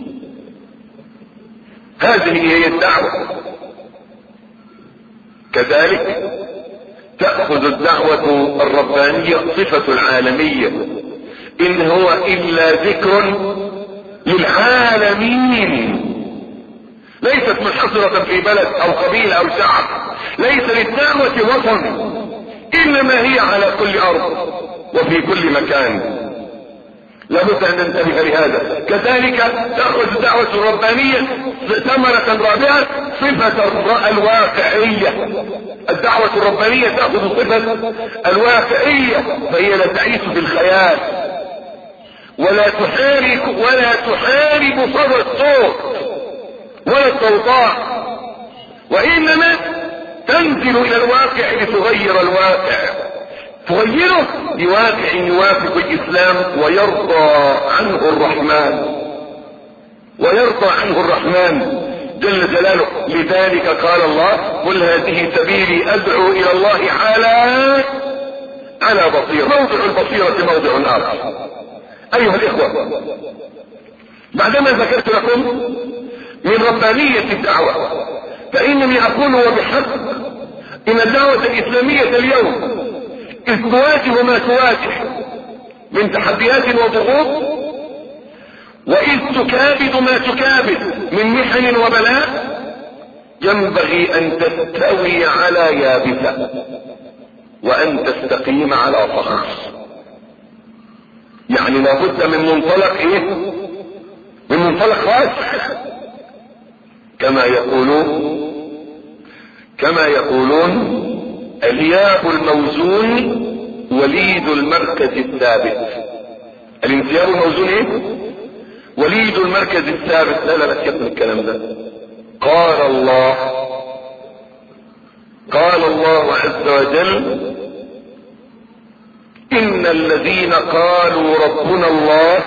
هذه هي الدعوة. كذلك تأخذ الدعوة الربانية صفة العالمية، ان هو الا ذكر للعالمين، ليست منحصرة في بلد او قبيلة او شعب، ليس للدعوة وطن، انما هي على كل ارض وفي كل مكان. لابد ان ننتبه لهذا. كذلك تأخذ الدعوة الربانية ثمرة رابعة صفة الواقعية. الدعوة الربانية تأخذ صفة الواقعية، فهي لا تعيش بالخيال ولا تحارب ولا تحارب صدى الصوت ولا الضوضاء، وانما تنزل الى الواقع لتغير الواقع، تغيره بواقع يوافق الاسلام ويرضى عنه الرحمن ويرضى عنه الرحمن جل جلاله. لذلك قال الله: قل هذه سبيلي ادعو الى الله على على بصيرة. موضع البصيرة موضع اخر. ايها الاخوة، بعدما ذكرت لكم من ربانية الدعوة، فانني اقول وبحق ان الدعوة الاسلامية اليوم اذ تواجه ما تواجه من تحديات وضغوط، واذ تكابد ما تكابد من محن وبلاء، ينبغي ان تستوي على يابسة وان تستقيم على صخر. يعني لابد من منطلق ايه؟ من منطلق واسع، كما يقولون كما يقولون الياء الموزون وليد المركز الثابت. الانسياب الموزون ايه؟ وليد المركز الثابت. لا لا لا سيبنا الكلام ده. قال الله قال الله عز وجل: ان الذين قالوا ربنا الله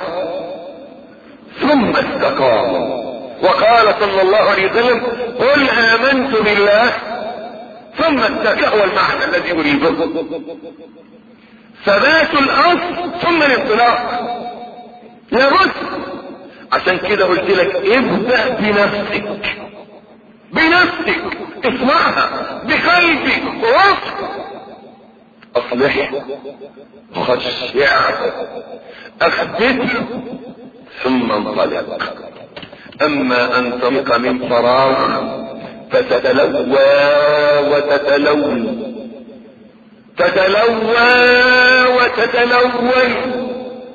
ثم استقاموا. وقال صلى الله عليه وسلم: قل امنت بالله ثم استقاموا. هو المعنى الذي اريده، ثبات الاصل ثم الانطلاق. لابد. عشان كده قلت لك ابدأ بنفسك بنفسك اسمعها بقلبك ووفق. اصلح، خشع، اخبث، ثم انطلق. اما ان تنطلق من فراغ فتتلوى وتتلون تتلوى وتتلون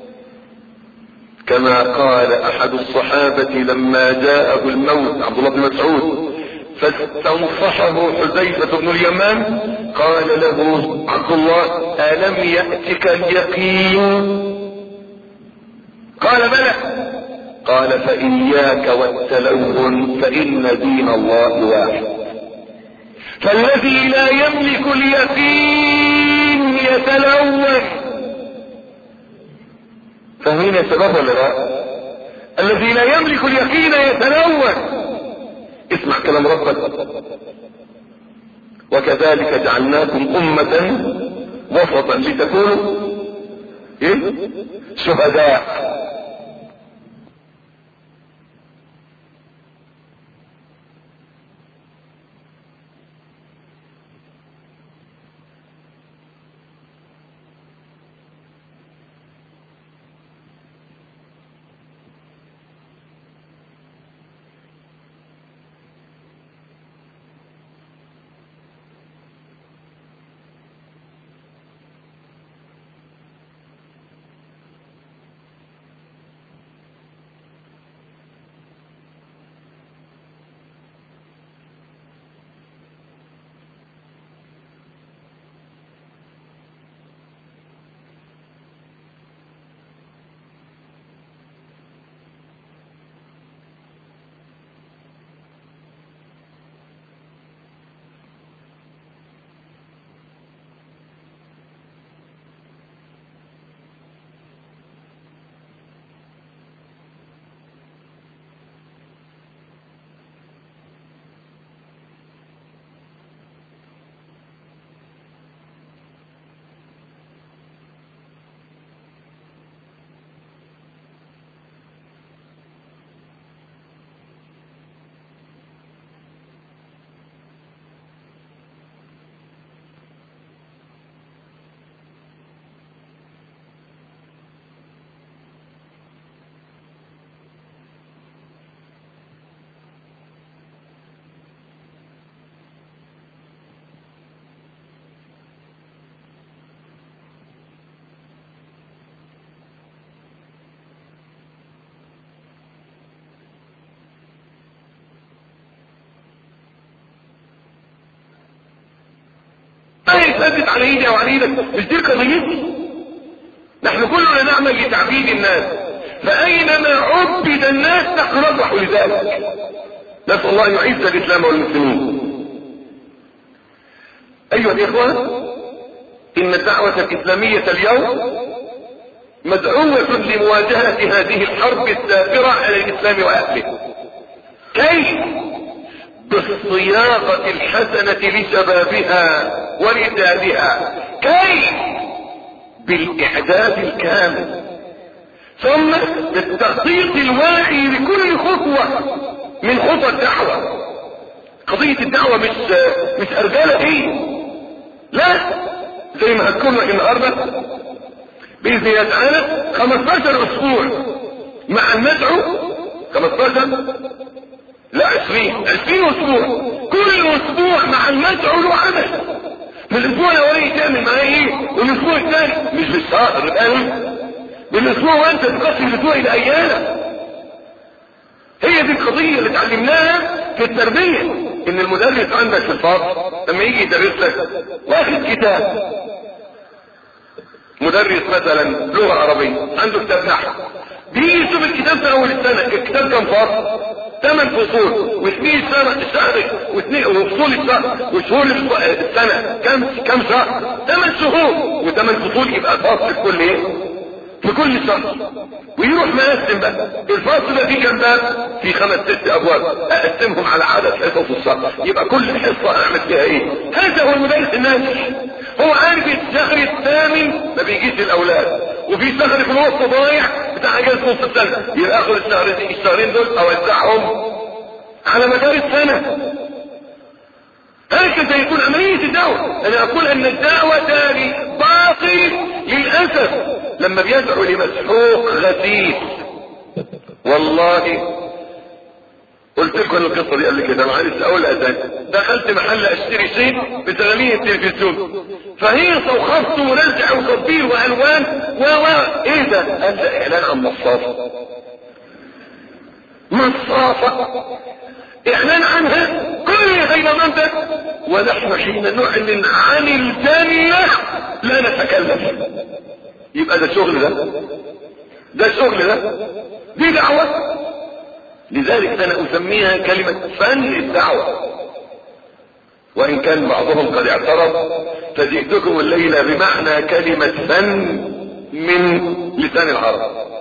كما قال احد الصحابة لما جاءه الموت، عبد الله بن مسعود، فاستنصحه حذيفة بن اليمان، قال له عبد الله: ألم يأتك اليقين؟ قال: بلى. قال: فإياك والتلون، فإن دين الله واحد. فالذي لا يملك اليقين يتلون. فاهمين يا شباب ولا لا؟ الذي لا يملك اليقين يتلون. اسمع كلام ربك: وكذلك جعلناكم أمة وسطا لتكونوا إيه؟ شهداء. يسدد على ايدي او على ايدك، مش دي قضيتي. نحن كلنا نعمل لتعبيد الناس، فاينما عبد الناس نحن نفرح لذلك. نسأل الله يعز الاسلام والمسلمين. ايها الاخوة، ان الدعوة الاسلامية اليوم مدعوة لمواجهة هذه الحرب السافرة على الاسلام واهله. كيف؟ بالصياغة الحسنة لشبابها ورجالها. كيف؟ بالاعداد الكامل، ثم بالتخطيط الواعي لكل خطوة من خطى الدعوة. قضية الدعوة مش مش ارجالة دي، لا، زي ما هتكون النهارده باذن الله تعالى خمستاشر اسبوع مع المدعو، خمستاشر لا عشرين عشرين اسبوع، كل اسبوع مع المدعو له عمل. في الاسبوع الاولاني تعمل معاه ايه، والاسبوع الثاني مش بالشهر الان، بالاسبوع وانت تقسم الاسبوع الى ايام. هي دي القضية اللي اتعلمناها في التربية، ان المدرس عندك في الفصل لما يجي يدرس لك واخد كتاب، مدرس مثلا لغة عربية عنده كتاب نحو، بيجي يشوف الكتاب في اول السنة، الكتاب كم فصل؟ ثمان فصول، واثنين الشهر واثنين وفصول الشهر، وشهور السنة كم كم شهر؟ ثمان شهور، وثمان فصول، يبقى فصل في كل ايه؟ في كل شهر. ويروح مقسم بقى الفصل ده فيه كم باب؟ في خمس ست ابواب، اقسمهم على عدد حصص الشهر، يبقى كل حصة اعمل فيها ايه. هذا هو المدرس الناجح. هو عارف الشهر الثامن ما بيجيش الاولاد، وفي شهر في الوسط ضايع بتاع اجازة نص السنة، يبقى اخد الشهرين الشهرين دول اوزعهم على مدار السنة. هكذا يكون عملية الدعوة. انا اقول ان الدعوة تالي باطل للأسف لما بيدعو لمسحوق غثيث. والله قلت لكم القصة دي قبل كده، معلش اقولها تاني. دخلت محل اشتري شيء بتغنية التلفزيون، فهي صوخفت ونزع وصبير والوان و و ايه ده؟ قال ده اعلان عن مصافة. مصافة اعلان عنها كل غير منبت، ونحن حين نعلن عن الجنة لا نتكلم. يبقى ده شغل، ده ده شغل، ده دي دعوة. لذلك انا اسميها كلمة فن الدعوة، وان كان بعضهم قد اعترض، فجئتكم الليلة بمعنى كلمة فن من لسان العرب.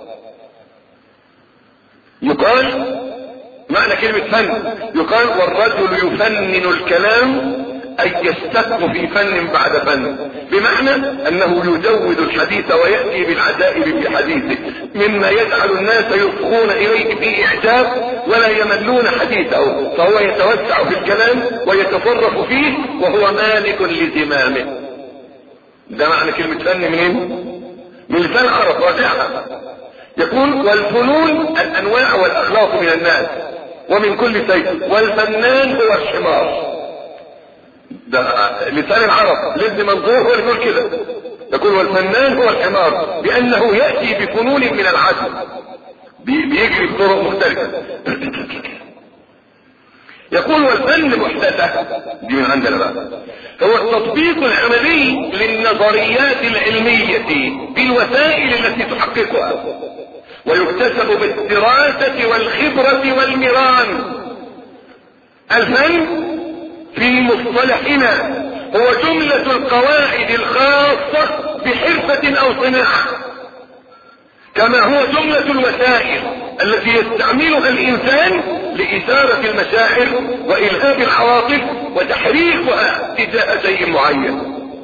يقال معنى كلمة فن، يقال والرجل يفنن الكلام، اي يستك في فن بعد فن، بمعنى انه يزود الحديث ويأتي بالعجائب في حديثه، مما يجعل الناس يصغون اليه في اعجاب ولا يملون حديثه، فهو يتوسع في الكلام ويتصرف فيه وهو مالك لزمامه. ده معنى كلمة فن منين؟ من لسان العرب راجعها. يقول والفنون الانواع والاخلاق من الناس ومن كل شيء، والفنان هو الحمار. ده لسان العرب، لابن منظور هو اللي يقول كده، يقول والفنان هو الحمار، بانه يأتي بفنون من العدل، بيجري بطرق مختلفة. يقول والفن محدثة، دي من عندنا بقى، هو التطبيق العملي للنظريات العلمية بالوسائل التي تحققها، ويكتسب بالدراسة والخبرة والمران. الفن في مصطلحنا هو جملة القواعد الخاصة بحرفة او صناعة، كما هو جملة الوسائل التي يستعملها الانسان لإثارة المشاعر وإلهاب العواطف وتحريكها تجاه شيء معين.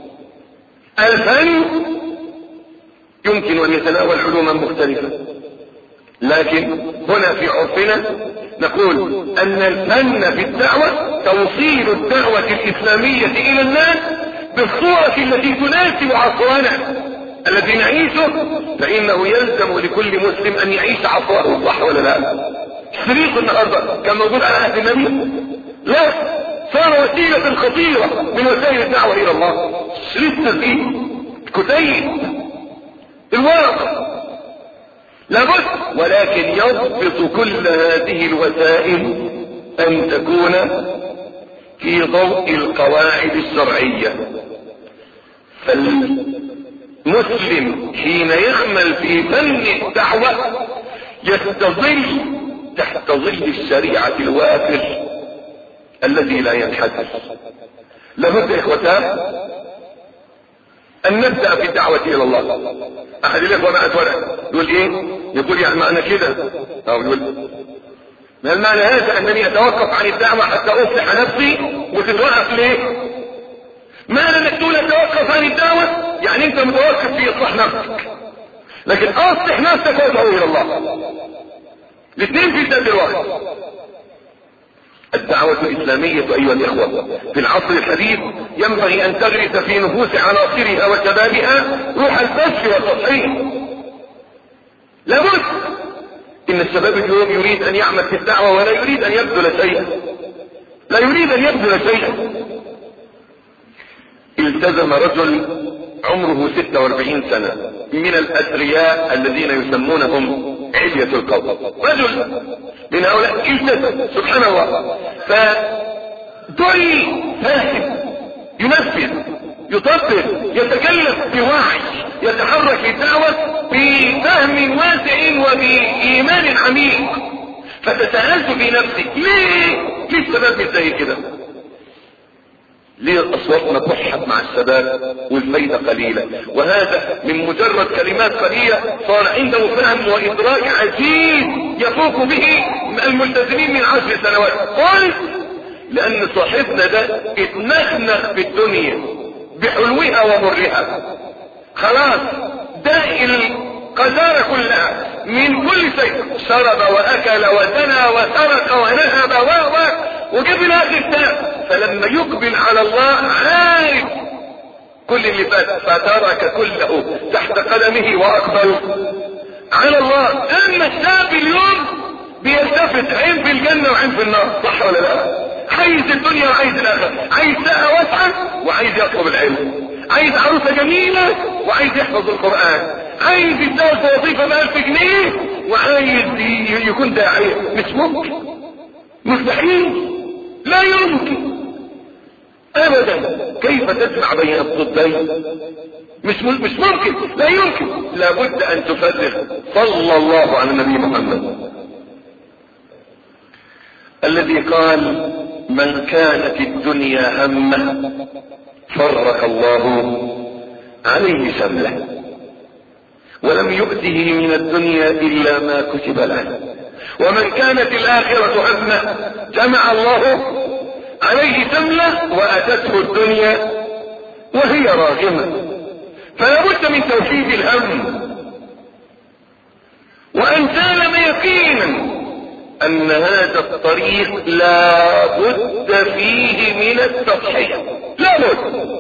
الفن يمكن ان يتناول علوما مختلفة، لكن هنا في عرفنا نقول ان الفن في الدعوة توصيل الدعوة الاسلامية الى الناس بالصورة التي تناسب عصرنا الذي نعيشه، فانه يلزم لكل مسلم ان يعيش عصره، صح ولا لا؟ الشريط النهارده كان موجود على عهد النبي؟ لا، صار وسيلة خطيرة من وسائل الدعوة الى الله. شريط تسجيل، كتيب، الواقع لابد، ولكن يضبط كل هذه الوسائل ان تكون في ضوء القواعد الشرعية. فالمسلم حين يعمل في فن الدعوة يستظل تحت ظل الشريعة الوافر الذي لا ينحدر. لابد اخوتان ان نبدأ في الدعوة الى الله. احد الاخوة معت ورق يقول ايه؟ يقول يعني معنى كده او يقول ما المعنى هذا انني اتوقف عن الدعوة حتى اصلح نفسي وتتوقف ليه؟ معنى انك تقول اتوقف عن الدعوة يعني انت متوقف في اصلاح نفسك، لكن اصلح نفسك وادعو الى الله. الاثنين في ذات الوقت. الدعوة الاسلامية ايها الاخوة في العصر الحديث ينبغي ان تغرس في نفوس عناصرها وشبابها روح البث والتصحيح. لابد ان الشباب اليوم يريد ان يعمل في الدعوة ولا يريد ان يبذل شيئا، لا يريد ان يبذل شيئا. التزم رجل عمره ستة واربعين سنة من الاثرياء الذين يسمونهم علية القوم، رجل من هؤلاء التزم سبحان الله، فدعي فاهم ينفذ يطبق يتكلم بوعي يتحرك للدعوة بفهم واسع وبإيمان عميق. فتساءلت في نفسي ليه ليه الشباب مش زي كده؟ ليه الاصوات مكحت مع الشباب والفايدة قليلة؟ وهذا من مجرد كلمات قليلة صار عنده فهم وادراك عجيب يفوق به الملتزمين من عشر سنوات. قلت لان صاحبنا ده اتنخنخ بالدنيا بحلوها ومرها، خلاص ده القذارة كلها من كل شيء، شرب واكل وزنى وسرق ونهب و وجاب الاخر ده. فلما يقبل على الله عارف كل اللي فات فترك كله تحت قدمه واقبل على الله. اما الشاب اليوم بيلتفت عين في الجنة وعين في النار، صح ولا لا؟ عايز الدنيا وعايز الاخره، عايز ساعة واسعة وعايز يطلب العلم، عايز عروسة جميلة وعايز يحفظ القرآن، عايز يتجوز وظيفة بألف جنيه وعايز يكون داعية. مش ممكن، مستحيل، لا يمكن ابدا. كيف تجمع بين الضدين؟ مش مش ممكن، لا يمكن. لابد ان تفرق. صلى الله على النبي محمد الذي قال من كانت الدنيا همه فرق الله عليه شمله ولم يؤته من الدنيا الا ما كتب له، ومن كانت الاخرة همه جمع الله عليه شمله واتته الدنيا وهي راغمة. فلا بد من توحيد الهم وان تعلم يقينا ان هذا الطريق لا بد فيه من التضحية، لا بد.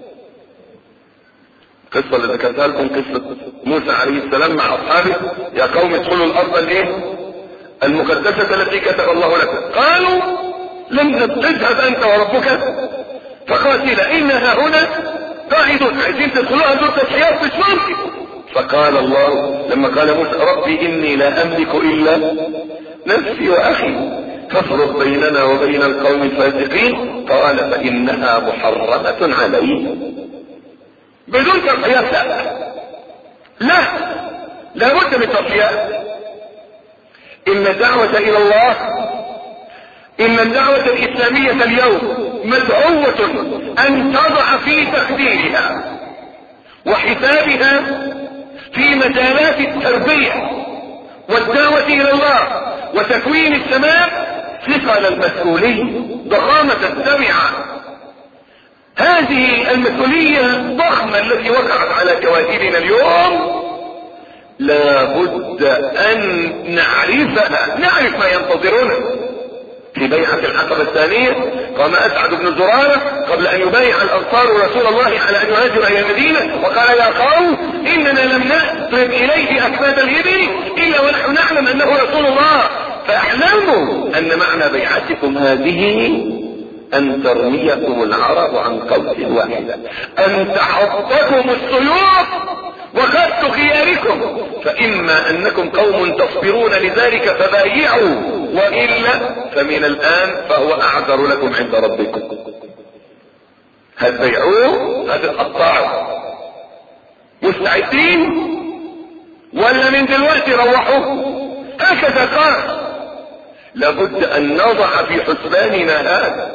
قصة اللي ذكرتها لكم قصة موسى عليه السلام مع اصحابه، يا قوم ادخلوا الارض الايه المقدسة التي كتب الله لكم. قالوا لن تذهب انت وربك فقاتلا انها هنا قاعدون. عايزين تدخلوها دور تضحيات مش ممكن. فقال الله لما قال موسى ربي اني لا املك الا نفسي واخي فافرق بيننا وبين القوم الفاسقين. قال فانها محرمة عليه. بدون تضحيات لا لا لا بد من تضحيات. ان الدعوة الى الله، ان الدعوة الاسلامية اليوم مدعوة ان تضع في تقديرها وحسابها في مجالات التربية والدعوة الى الله وتكوين الشباب ثقل المسؤولية ضخامة السمعة. هذه المسؤولية الضخمة التي وقعت على كوادرنا اليوم لا بد ان نعرفها، نعرف ما ينتظرنا. في بيعة العقبة الثانية قام اسعد بن زرارة قبل ان يبايع الانصار رسول الله على ان يهاجر الى المدينة وقال يا قوم اننا لم نأطلب اليه اكباد الابل الا ونحن نعلم انه رسول الله، فاعلموا ان معنى بيعتكم هذه ان ترميكم العرب عن قوس واحدة، ان تحطكم السيوف وخدت خياركم، فاما انكم قوم تصبرون لذلك فبايعوا والا فمن الان فهو اعذر لكم عند ربكم. هتبيعوه هتتقطعوا مستعدين ولا من دلوقتي روحوا؟ هكذا قال. لابد ان نضع في حسباننا هذا.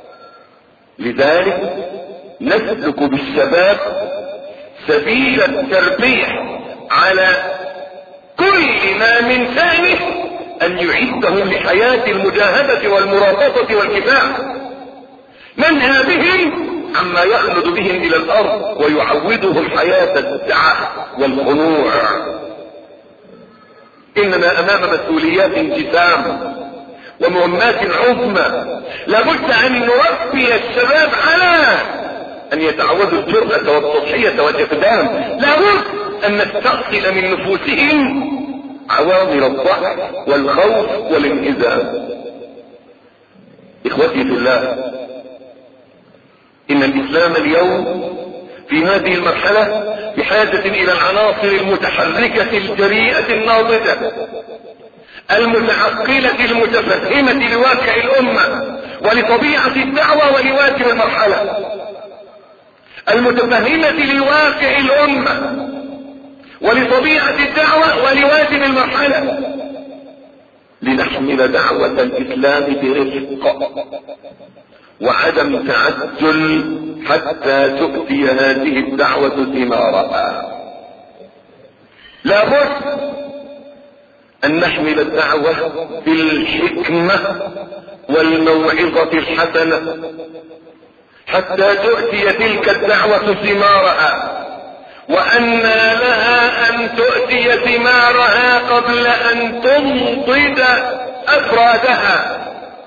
لذلك نسلك بالشباب سبيل التربية على كل ما من شأنه ان يعدهم لحياة المجاهدة والمرابطة والكفاح، منهى بهم عما يخلد بهم الى الارض ويعودهم حياة الدعة والخنوع. اننا امام مسؤوليات انجسام ومهمات عظمى، لابد ان نربي الشباب على ان يتعودوا الجرأة والتضحية والاقدام. لابد ان نستأصل من نفوسهم عوامل الضعف والخوف والانهزام. اخوتي في الله، ان الاسلام اليوم في هذه المرحلة بحاجة الى العناصر المتحركة الجريئة الناضجة المتعقلة المتفهمة لواقع الامة ولطبيعة الدعوة ولواجب المرحلة، المتفهمة لواقع الامة ولطبيعة الدعوة ولواجب المرحلة، لنحمل دعوة الاسلام برفق وعدم تعجل حتى تؤتي هذه الدعوة ثمارها. لابد ان نحمل الدعوة بالحكمة والموعظة الحسنة حتى تؤتي تلك الدعوة ثمارها، وان لها ان تؤتي ثمارها قبل ان تنضج افرادها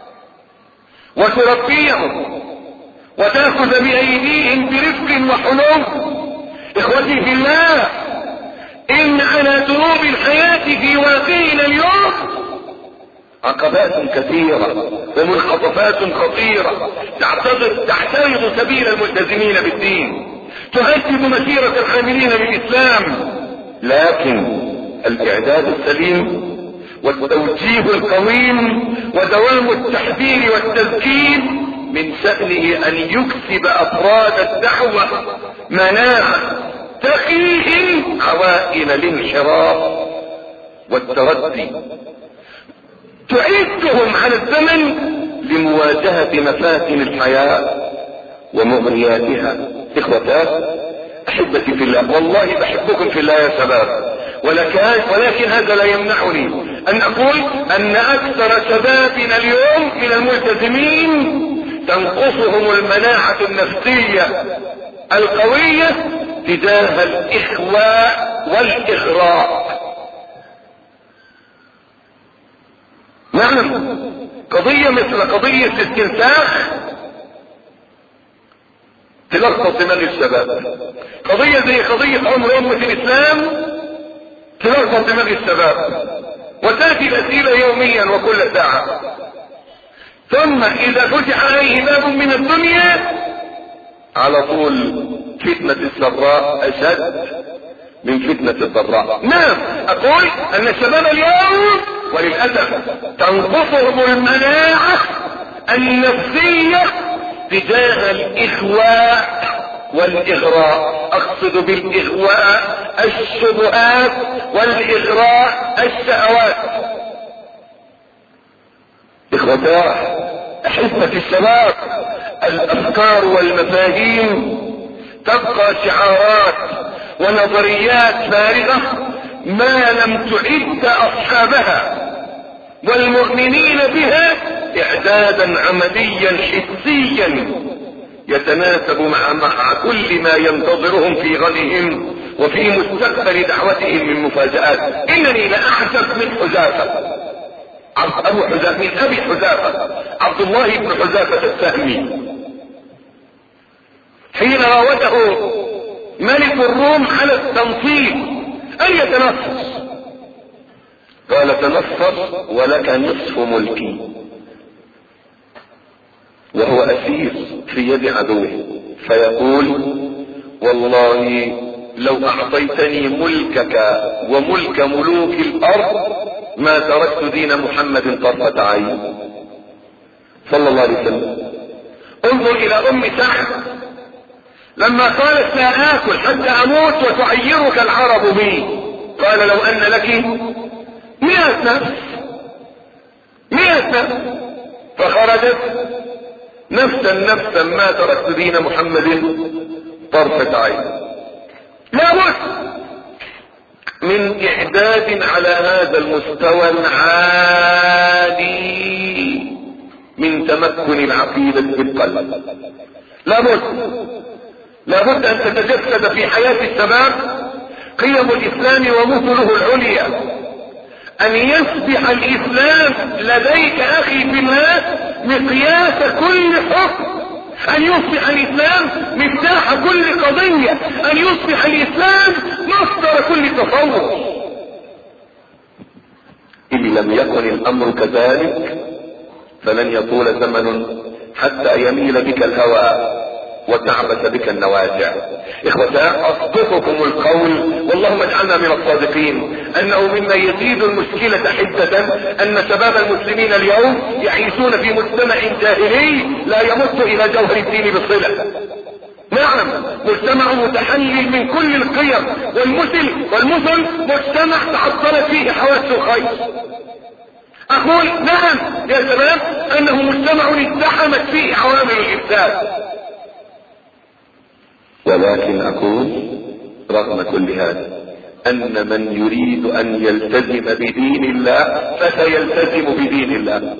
وتربيهم وتأخذ بأيديهم برفق وحنو. اخوتي في الله، ان على دروب الحياة في واقعنا اليوم عقبات كثيرة ومنخطفات خطيرة تعترض تعترض سبيل الملتزمين بالدين، تهدد مسيرة الحاملين للإسلام. لكن الاعداد السليم والتوجيه القويم ودوام التحذير والتذكير من شأنه ان يكسب افراد الدعوة مناعة تقيهم عوائل الانحراف والتردي، تعدهم على الزمن لمواجهة مفاتن الحياة ومغرياتها. اخوتات احبتي في الله، والله بحبكم في الله يا شباب، ولكن, ولكن هذا لا يمنعني ان اقول ان اكثر شبابنا اليوم من الملتزمين تنقصهم المناعة النفسية القوية تجاه الاخواء والاغراء. نعم، قضية مثل قضية الاستنساخ تلخص دماغ الشباب، قضية زي قضية عمر أمة الإسلام تلخص دماغ الشباب، وتأتي الأسئلة يوميا وكل ساعة. ثم إذا فتح عليه باب من الدنيا على طول فتنة السراء أشد من فتنة الضراء. نعم، أقول أن الشباب اليوم وللأسف تنقصهم المناعة النفسية تجاه الإغواء والإغراء. أقصد بالإغواء الشبهات والإغراء الشهوات. إخوتاه أحبة الشباب، الأفكار والمفاهيم تبقى شعارات ونظريات فارغة ما لم تعد أصحابها والمؤمنين بها إعدادا عمليا حسيا يتناسب مع, مع كل ما ينتظرهم في غدهم وفي مستقبل دعوتهم من مفاجآت. إنني لأعجب من حذافة، أبو حذافة من أبي حذافة عبد الله بن حذافة السهمي، حين راوده ملك الروم على التنصيب أن يتنصص، قال تنصص ولك نصف ملكي، وهو أسير في يد عدوه، فيقول والله لو أعطيتني ملكك وملك ملوك الأرض ما تركت دين محمد طرفة عين صلى الله عليه وسلم. انظر إلى أم سعد لما قالت لا آكل حتى أموت وتعيرك العرب بي، قال لو أن لك مئة نفس مئة نفس، فخرجت نفسا نفسا ما تركت دين محمد طرفة عين. لا بد من إعداد على هذا المستوى العالي من تمكن العقيدة بالقلب. لا بد لا بد أن تتجسد في حياة الشباب قيم الإسلام ومثله العليا، أن يصبح الإسلام لديك أخي في الله مقياس كل حكم، أن يصبح الإسلام مفتاح كل قضية، أن يصبح الإسلام مصدر كل تصور. إن لم يكن الأمر كذلك فلن يطول زمن حتى يميل بك الهوى وتعبث بك النوازع. إخوتاء، أصدقكم القول واللهم اجعلنا من الصادقين أنه مما يزيد المشكلة حدة أن شباب المسلمين اليوم يعيشون في مجتمع جاهلي لا يمت إلى جوهر الدين بصلة. نعم، مجتمع متحلل من كل القيم والمثل والمثل، مجتمع تعطلت فيه حواس الخير. أقول نعم يا شباب أنه مجتمع ازدحمت فيه عوامل الإفساد، ولكن أقول رغم كل هذا أن من يريد أن يلتزم بدين الله فسيلتزم بدين الله،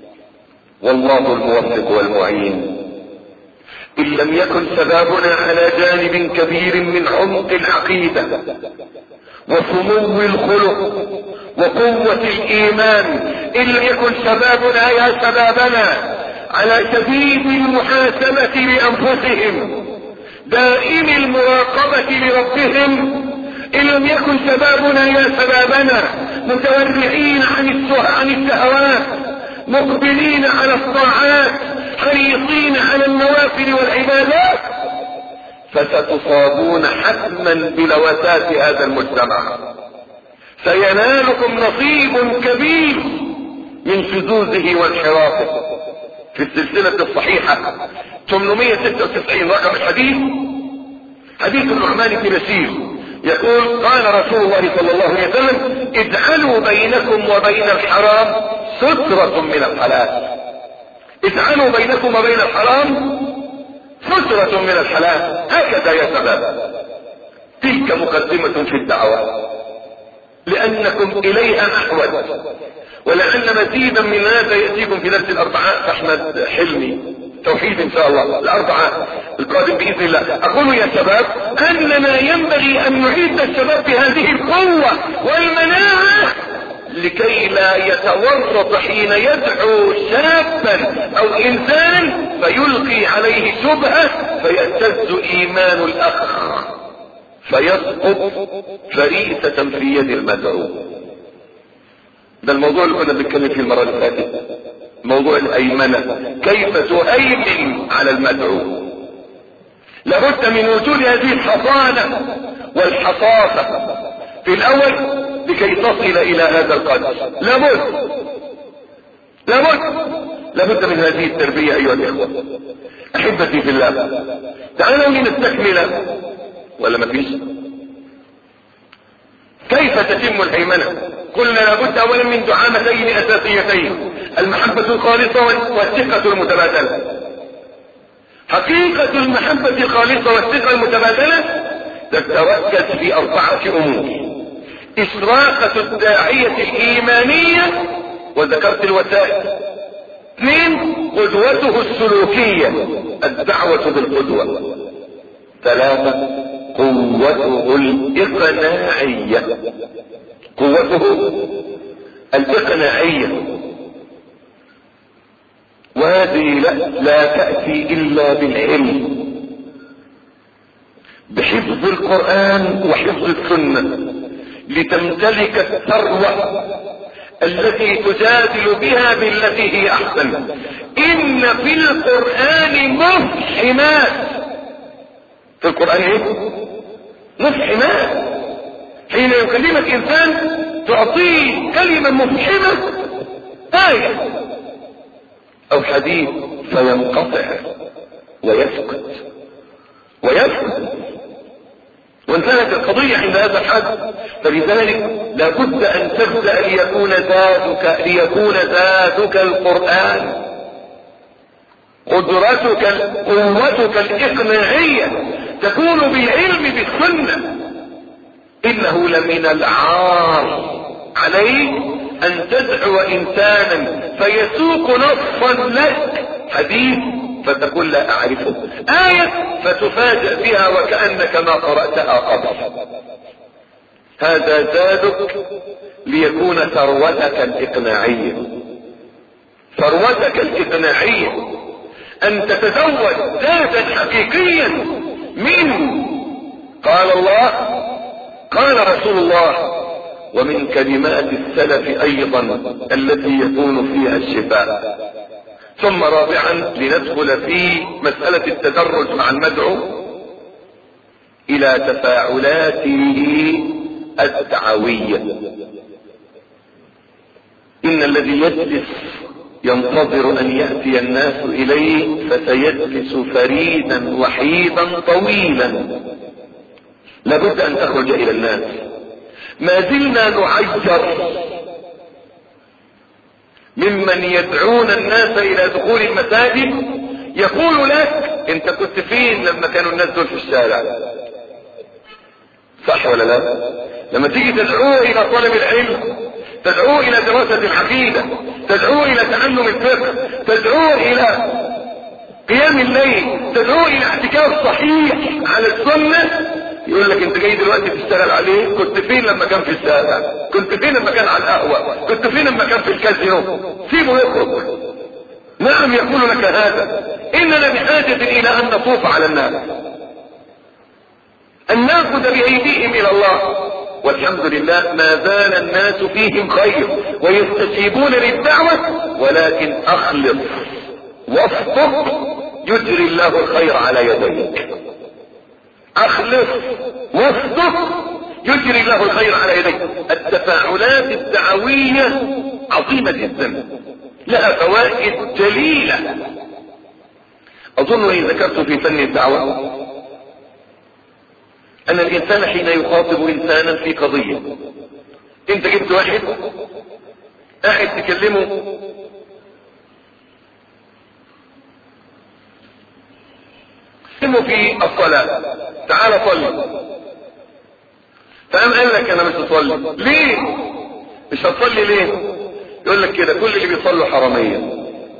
والله الموفق والمعين. إن لم يكن شبابنا على جانب كبير من عمق العقيدة وسمو الخلق وقوة الإيمان، إن لم يكن شبابنا يا شبابنا على شديد المحاسبة لأنفسهم دائم المراقبة لربهم، إن لم يكن شبابنا يا شبابنا متورعين عن الشهوات مقبلين على الطاعات حريصين على النوافل والعبادات، فستصابون حتما بلوثات هذا المجتمع، سينالكم نصيب كبير من شذوذه وانحرافه. في السلسلة الصحيحة ثمانمائة وستة وتسعين رقم الحديث، حديث النعمان بن بشير يقول قال رسول الله صلى الله عليه وسلم اجعلوا بينكم وبين الحرام سترة من الحلال. اجعلوا بينكم وبين الحرام سترة من الحلال. هكذا يا شباب، تلك مقدمة في الدعوة لأنكم إليها أحوج، ولعل مزيدا من هذا يأتيكم في درس الأربعاء أحمد حلمي توحيد إن شاء الله الأربعاء القادم بإذن الله. أقول يا شباب أننا ينبغي أن نعيد الشباب بهذه القوة والمناعة لكي لا يتورط حين يدعو شابا أو إنسان فيلقي عليه شبهة فيهتز إيمان الأخ فيسقط فريسة في يد المدعو. ده الموضوع اللي كنا بنتكلم فيه المرة اللي فاتت، موضوع الأيمنة، كيف تهيمن على المدعو. لابد من وجود هذه الحصانة والحصافة في الأول لكي تصل إلى هذا القدر. لابد لابد لابد من هذه التربية أيها الإخوة. أحبتي في الله، تعالوا لنستكمل ولا ما فيش؟ كيف تتم الهيمنة؟ قلنا لابد اولا من دعامتين اساسيتين، المحبة الخالصة والثقة المتبادلة. حقيقة المحبة الخالصة والثقة المتبادلة تتركز في اربعة امور: اشراقة الداعية الايمانية وذكرت الوسائل، اثنين قدوته السلوكية الدعوة بالقدوة، ثلاثة قوته الاقناعية قوته الاقناعية وهذه لا, لا تأتي إلا بالعلم، بحفظ القرآن وحفظ السنة، لتمتلك الثروة التي تجادل بها بالتي هي أحسن. إن في القرآن مفحمات، في القرآن ايه؟ مفحمات. حين يكلمك انسان تعطيه كلمة مفحمة، آية او حديث، فينقطع ويسكت ويسكت وانتهت القضية عند هذا الحد. فلذلك لابد ان تبدأ ليكون زادك ليكون زادك القرآن، قدرتك قوتك الاقناعية تكون بالعلم بالسنة. انه لمن العار عليك ان تدعو انسانا فيسوق نصا لك حديث فتقول لا اعرفه، آية فتفاجأ بها وكأنك ما قرأتها قبل. هذا زادك ليكون ثروتك الاقناعية، ثروتك الاقناعية ان تتزود زادا حقيقيا منه. قال الله قال رسول الله، ومن كلمات السلف ايضا التي يكون فيها الشفاء. ثم رابعا لندخل في مسألة التدرج مع المدعو الى تفاعلاته الدعوية. ان الذي يجلس ينتظر ان يأتي الناس اليه فسيجلس فريدا وحيدا طويلا. لابد ان تخرج الى الناس. ما زلنا نعجر ممن يدعون الناس الى دخول المساجد، يقول لك انت كنت فين لما كانوا الناس دول في الشارع؟ صح ولا لا؟ لما تيجي تدعوه الى طلب العلم، تدعوه الى دراسة العقيدة، تدعوه الى تعلم الفقه، تدعوه الى قيام الليل، تدعوه الى اعتكاف صحيح على السنة، يقول لك انت جاي دلوقتي تشتغل عليه؟ كنت فين لما كان في الشارع؟ كنت فين لما كان على القهوة؟ كنت فين لما كان في الكازينو؟ سيبه يخرج. نعم يقول لك هذا. اننا بحاجة الى ان نطوف على الناس، ان ناخذ بايديهم الى الله. والحمد لله ما زال الناس فيهم خير ويستجيبون للدعوة، ولكن اخلص واصدق يجري الله الخير على يديك. اخلص واصدق يجري الله الخير على يديك. التفاعلات الدعوية عظيمة جدا، لها فوائد جليلة. اظن ان ذكرت في فن الدعوة ان الانسان حين يخاطب انسانا في قضية، انت جبت واحد قاعد تكلمه تكلمه في الصلاة، تعال صلي، فقام قال لك انا مش هصلي. ليه مش هتصلي ليه؟ يقول لك كده كل اللي بيصلوا حرامية.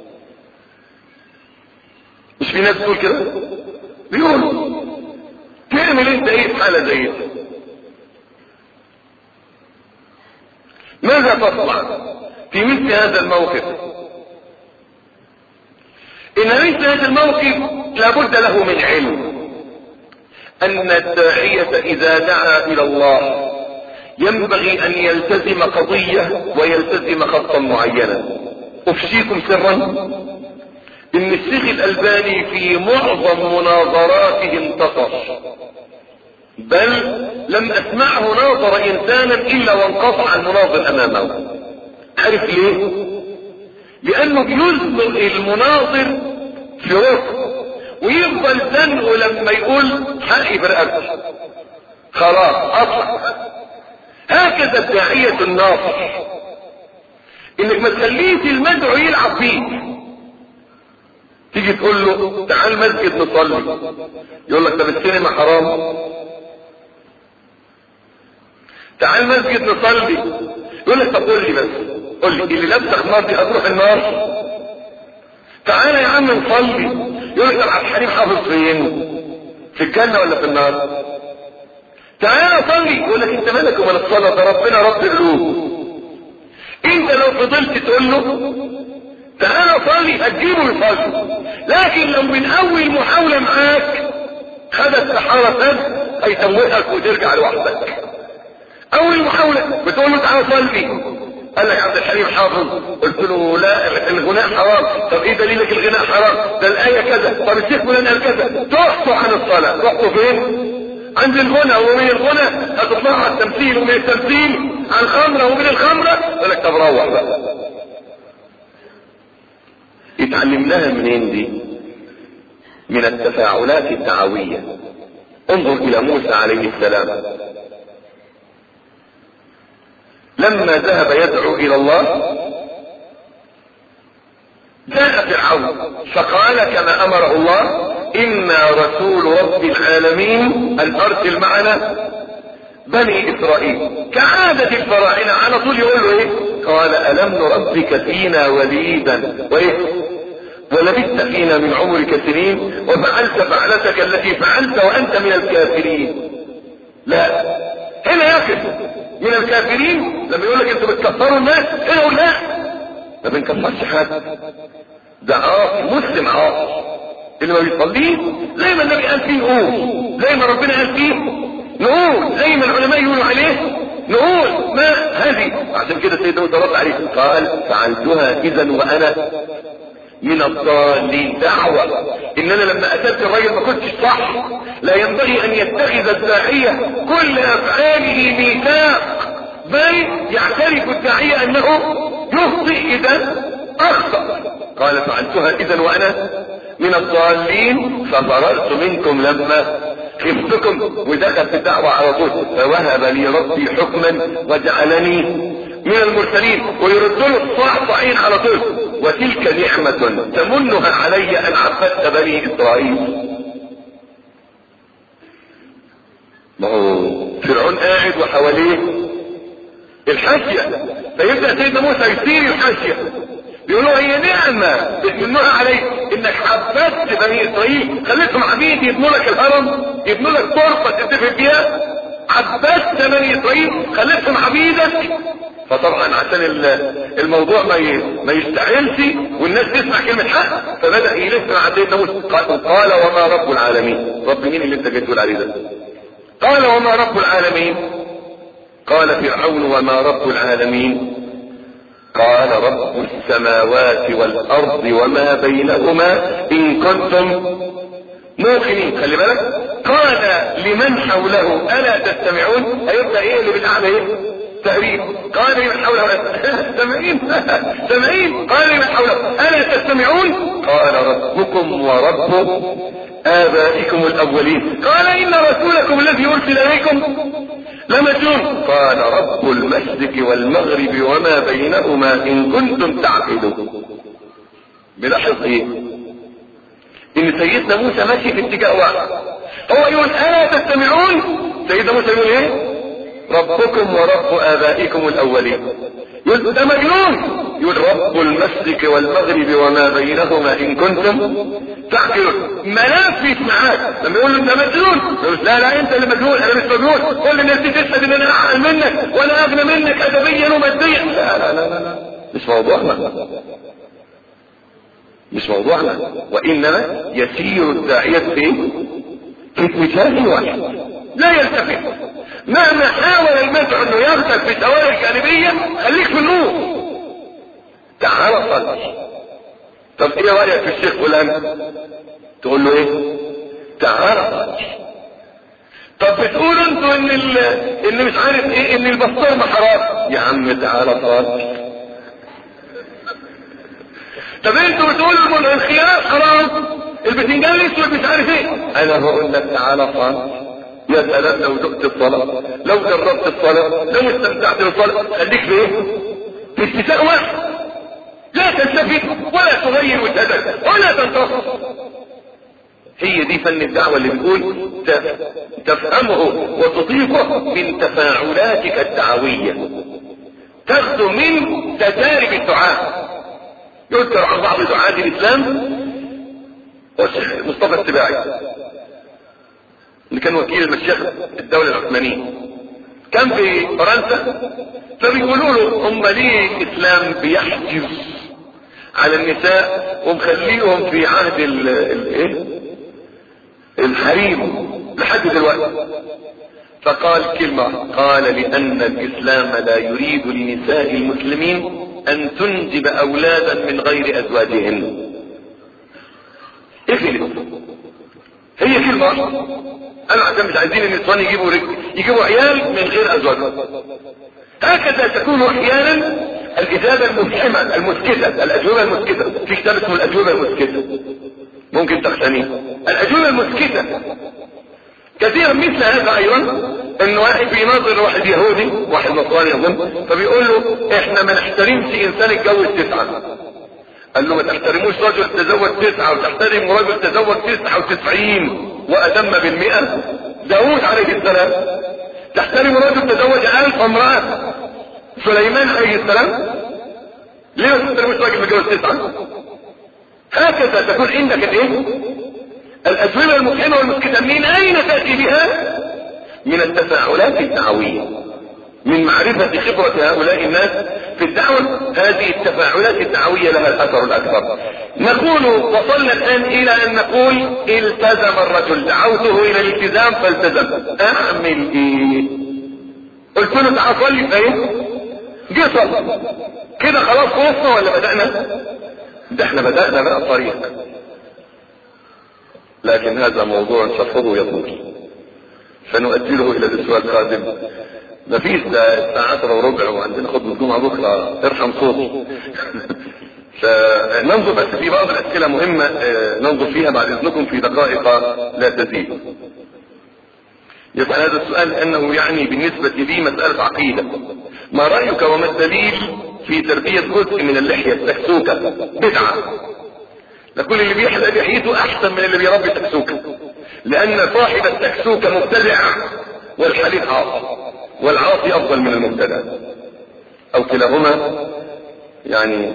مش في ناس تقول كده؟ بيقولوا. تعمل انت ايه في حالة زي دي؟ ماذا تصنع في مثل هذا الموقف؟ ان مثل هذا الموقف لابد له من علم. ان الداعية اذا دعا الى الله ينبغي ان يلتزم قضية ويلتزم خطا معينا. افشيكم سرا ان الشيخ الالباني في معظم مناظراته انتصر، بل لم اسمعه ناظر انسانا الا وانقطع المناظر امامه. عارف ليه؟ لانه بيزنق المناظر في وسط ويفضل زنقه لما يقول حقي برقبتي خلاص اطلع. هكذا الداعية الناصح، انك ما تخليش المدعو يلعب فيك. تيجي تقول له تعال مسجد نصلي، يقول لك طب السينما حرام. تعال مسجد نصلي، يقول لك طب قول لي بس قول لي اللي لابسه خمار دي هتروح النار؟ تعال يا عم نصلي، يقول لك طب عبد الحليم حافظ فين؟ في الجنة ولا في النار؟ تعال صلي، يقول لك انت مالك ومال الصلاة، ده ربنا رب قلوب. انت لو فضلت تقول له تعال صلي هتجيبه يصلي، لكن لو من اول محاولة معاك خدت سحارة هيتوهك وترجع لوحدك. اول محاولة بتقول له تعال صلي، قال لك عبد الحليم حافظ، قلت له لا الغناء حرام. طب ايه دليلك الغناء حرام؟ ده الايه كذا. طب الشيخ فلان قال كذا. تحصوا عن الصلاه، تحصوا فين؟ عند الغنى، ومن الغنى هتطلعوا على التمثيل، ومن التمثيل على الخمره، ومن الخمره قال لك طب روح بقى. اتعلمناها منين دي؟ من التفاعلات الدعويه. انظر الى موسى عليه السلام لما ذهب يدعو الى الله جاء فرعون فقال كما امره الله انا رسول رب العالمين ان ارسل معنا بني اسرائيل. كعادة الفراعنة على طول يقول له ايه؟ قال الم نربك فينا وليدا وايه ولبثت فينا من عمرك سنين وفعلت فعلتك التي فعلت وانت من الكافرين. لا هنا يقف من الكافرين لما يقول لك انتوا بتكفروا الناس، هنا يقول لا ما بنكفرش حد، ده عاصي مسلم عاصي اللي ما بيصليه زي ما النبي قال فيه نقول، زي ما ربنا قال فيه نقول، زي ما العلماء يقولوا عليه نقول. ما هذه عشان كده سيدنا موسى رد عليه قال فعلتها اذا وانا من الضالين. دعوة ان انا لما اتيت الرجل ما كنتش صح. لا ينبغي ان يتخذ الداعية كل افعاله ميثاق، بل يعترف الداعية انه يخطئ اذا اخطأ. قال فعلتها اذا وانا من الضالين ففررت منكم لما خفتكم. ودخل في الدعوة على طول فوهب لي ربي حكما وجعلني من المرسلين، ويرد له الصعصعين على طول وتلك نعمة تمنها علي ان عبدت بني اسرائيل. ما هو فرعون قاعد وحواليه الحاشية، فيبدأ سيدنا موسى يثير الحاشية يقول له هي نعمة بتمنها عليك انك عبدت بني اسرائيل، خليتهم عبيد يبنوا لك الهرم، يبنوا لك طرفة تتفق بيها. عبدت بني اسرائيل خليتهم عبيدك. فطبعا عشان الموضوع ما ما يستعجلش والناس تسمع كلمة حق فبدأ يلف مع سيدنا موسى قال وما رب العالمين. رب مين اللي انت جاي تقول عليه ده؟ قال وما رب العالمين؟ قال فرعون وما رب العالمين؟ قال رب السماوات والارض وما بينهما ان كنتم موقنين. خلي بالك قال لمن حوله الا تستمعون. هيبدا ايه اللي بالاعلى ايه؟ تهريب. قال لمن حوله سامعين سامعين. قال لمن حوله الا تستمعون. قال ربكم ورب آبائكم الأولين. قال إن رسولكم الذي أرسل إليكم لمجنون. قال رب المشرق والمغرب وما بينهما إن كنتم تعقلون. بلاحظ إيه؟ إن سيدنا موسى ماشي في اتجاه واحد، هو يقول ألا تستمعون، سيدنا موسى يقول إيه؟ ربكم ورب آبائكم الأولين. يقول ده مجنون، يقول رب المشرق والمغرب وما بينهما إن كنتم تعقلون. منافس معاك لما يقول له انت مجنون يقول لا لا انت اللي مجنون، انا مش مجنون. كل الناس دي تشهد ان انا اعقل منك وانا اغنى منك ادبيا وماديا. لا لا لا لا مش موضوعنا، مش موضوعنا. وانما يسير الداعية في في اتجاه واحد لا يلتفت. مهما حاول المدعو انه ياخدك في دوائر جانبية خليك في النور. تعال صلي. طب ايه رايك في الشيخ فلان؟ تقول له ايه؟ تعال. طب بتقولوا انتوا ان ال... ان مش عارف ايه ان البسطرمه حرام. يا عم تعال صلي. طب انتوا بتقولوا ان الخيار حرام، البتنجان الاسود مش عارف ايه. انا بقول لك تعال صلي. يا سلام لو دقت الصلاه، لو جربت الصلاه، لو استمتعت بالصلاه، خليك في ايه؟ في اتساق واحد. لا تلتفت ولا تغير وجهتك ولا تنتصر. هي دي فن الدعوة اللي بيقول تفهمه وتطيقه من تفاعلاتك الدعوية، تاخذ من تجارب الدعاء. يذكر عن بعض دعاة الاسلام مصطفى السباعي اللي كان وكيل المشيخ الدولة العثمانية، كان في فرنسا، فبيقولوا له هم ليه الاسلام بيحجز على النساء ومخليهم في عهد الايه الحريم لحد دلوقتي؟ فقال كلمة، قال لان الاسلام لا يريد لنساء المسلمين ان تنجب اولادا من غير ازواجهن. اقفل. هي كلمة قالوا عشان مش عايزين النسوان يجيبوا رجل يجيبوا عيال من غير ازواجهم. هكذا تكون احيانا الاجابة المفحمة المسكتة، الاجوبة المسكتة. في كتاب اسمه الاجوبة المسكتة ممكن تقتنيه. الاجوبة المسكتة كثيرا مثل هذا ايضا، ان واحد بيناظر واحد يهودي واحد نصراني اظن، فبيقول له احنا ما نحترمش انسان اتجوز تسعة. قال له ما تحترموش رجل تزوج تسعة وتحترم رجل تزوج تسعة وتسعين واتم بالمئة. داود عليه السلام تحترم رجل تزوج الف امرأة. سليمان عليه السلام ليه ما تحترموش رجل تزوج تسعة؟ هكذا تكون عندك الايه؟ الاسباب المفهمة والمسكتة. من اين تأتي بها؟ من التفاعلات الدعوية، من معرفة خبرة هؤلاء الناس في الدعوة. هذه التفاعلات الدعوية لها الاثر الاكبر. نقول وصلنا الان الى ان نقول التزم الرجل، دعوته الى الالتزام فالتزم. اعمل ايه؟ قلت له تعال صلي فايه؟ جه صلى كده خلاص خلصنا ولا بدأنا؟ ده احنا بدأنا بقى الطريق، لكن هذا موضوع شرحه يطول فنؤجله الى الاسبوع القادم. مفيش الساعة عشرة وربع وعندنا خطبة الجمعة بكرة، ارحم صوتي. فننظر بس في بعض الاسئلة مهمة ننظر فيها بعد اذنكم في دقائق لا تزيد. يسأل هذا السؤال انه يعني بالنسبة لي مسألة عقيدة، ما رأيك وما الدليل في تربية جزء من اللحية السكسوكة؟ بدعة. لكل اللي بيحلق لحيته احسن من اللي بيربي سكسوكة، لان صاحب السكسوكة مبتدع والحليق عاصي، والعاصي افضل من المبتدع او كلاهما. يعني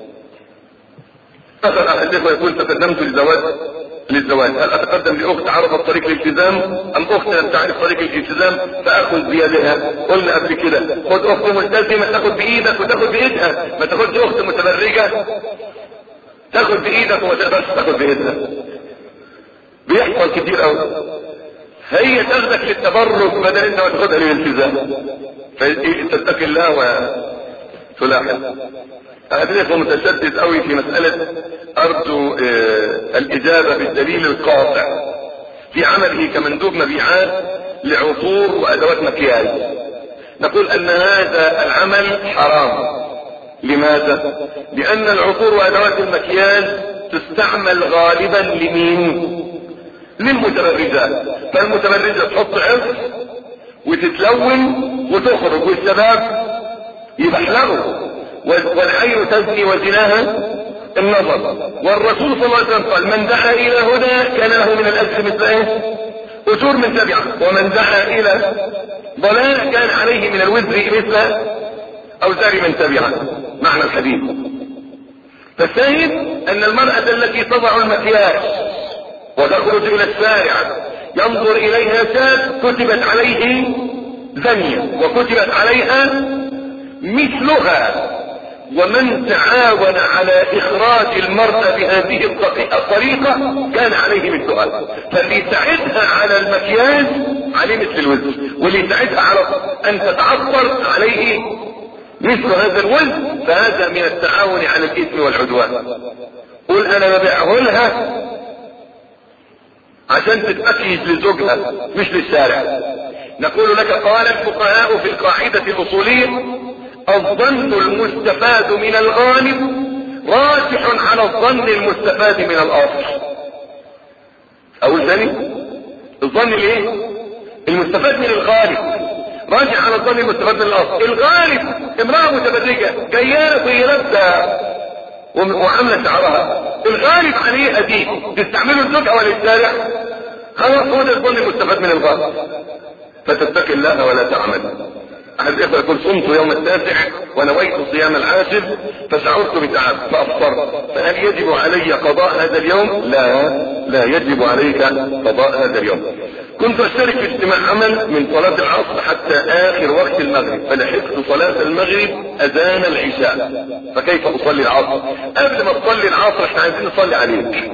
مثلا احد الاخوه يقول تقدمت للزواج للزواج هل اتقدم لاخت عرفت طريق الالتزام ام اخت لم تعرف طريق الالتزام فاخذ بيدها؟ قلنا قبل كده خد اخت ملتزمه تاخد بايدك وتاخد بايدها، ما تاخدش اخت متبرجه تاخد بايدك وما تقدرش تاخد بايدها. بيحصل كتير قوي، هي تاخدك للتبرك بدل انت ما تاخدها للالتزام، فتتقي الله وتلاحظ. احدثه متشدد قوي في مسألة ارجو اه الاجابة بالدليل القاطع في عمله كمندوب مبيعات لعطور وادوات مكياج. نقول ان هذا العمل حرام. لماذا؟ لان العطور وادوات المكياج تستعمل غالبا لمين؟ للمتبرجات. فالمتبرجة تحط عطر وتتلون وتخرج والشباب يبحلقوا، والعين تزني وزناها النظر. والرسول صلى الله عليه وسلم قال من دعا الى هدى كان له من الاجر مثل ايه؟ اجور من تبعه، ومن دعا الى ضلال كان عليه من الوزر مثل اوزار من تبعه. معنى الحديث. فالشاهد ان المرأة التي تضع المكياج وتخرج الى الشارع ينظر اليها شاب كتبت عليه زانية وكتبت عليها مثلها، ومن تعاون على اخراج المرأة بهذه الطريقة كان عليه مثلها. فاللي يساعدها على المكياج عليه مثل الوزن، واللي يساعدها على ان تتعطر عليه مثل هذا الوزن، فهذا من التعاون على الاثم والعدوان. قل انا ببيعه لها عشان تتأكيد لزوجها مش للشارع. نقول لك قال الفقهاء في القاعدة الأصولية الظن المستفاد من الغالب راجح على الظن المستفاد من الأصل. أقول ثاني، الظن الايه؟ المستفاد من الغالب راجع على الظن المستفاد من الأصل. الغالب امرأة متبرجة جاية وهي لابسة وعاملة شعرها، الغالب عليه دي تستعمله الزوجة ولا الشارع؟ خلاص هو ده الظن المستفاد من الغالب. فتتقي الله ولا تعمل. احد الاخوة يقول صمت يوم التاسع ونويت صيام العاشر فشعرت بتعب فافطرت، فهل يجب علي قضاء هذا اليوم؟ لا، لا يجب عليك قضاء هذا اليوم. كنت اشترك في اجتماع عمل من صلاة العصر حتى اخر وقت المغرب، فلحقت صلاة المغرب اذان العشاء، فكيف اصلي العصر؟ قبل ما تصلي العصر احنا عايزين نصلي عليك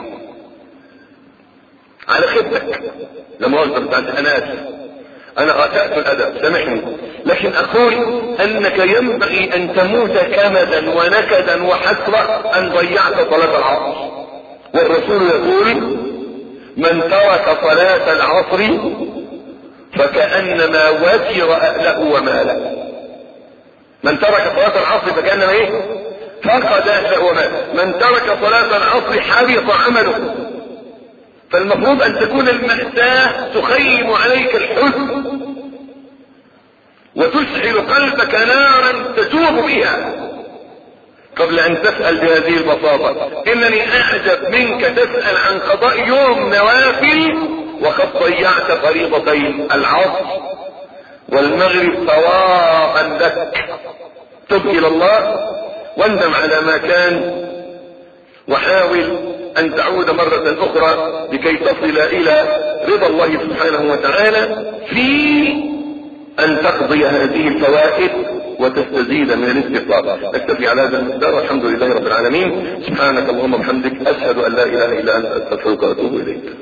على خدمتك. لما اقدر انا اسف انا اسأت الادب سامحني، لكن اقول انك ينبغي ان تموت كمدا ونكدا وحسرة ان ضيعت صلاة العصر. والرسول يقول من ترك صلاة العصر فكأنما وزر اهله وماله. من ترك صلاة العصر فكأنما ايه؟ فقد اهله وماله. من ترك صلاة العصر حبط عمله. فالمفروض ان تكون المأساة تخيم عليك الحزن وتشعل قلبك نارا تتوب بها قبل ان تسأل بهذه البساطة. انني اعجب منك تسأل عن قضاء يوم نوافل وقد ضيعت فريضتين العصر والمغرب سواء لك. تب الى الله واندم على ما كان وحاول ان تعود مرة اخرى لكي تصل الى رضا الله سبحانه وتعالى في ان تقضي هذه الفوائد وتستزيد من الاستغفار. نكتفي على هذا المقدار والحمد لله رب العالمين. سبحانك اللهم وبحمدك اشهد ان لا اله الا انت استغفرك واتوب اليك.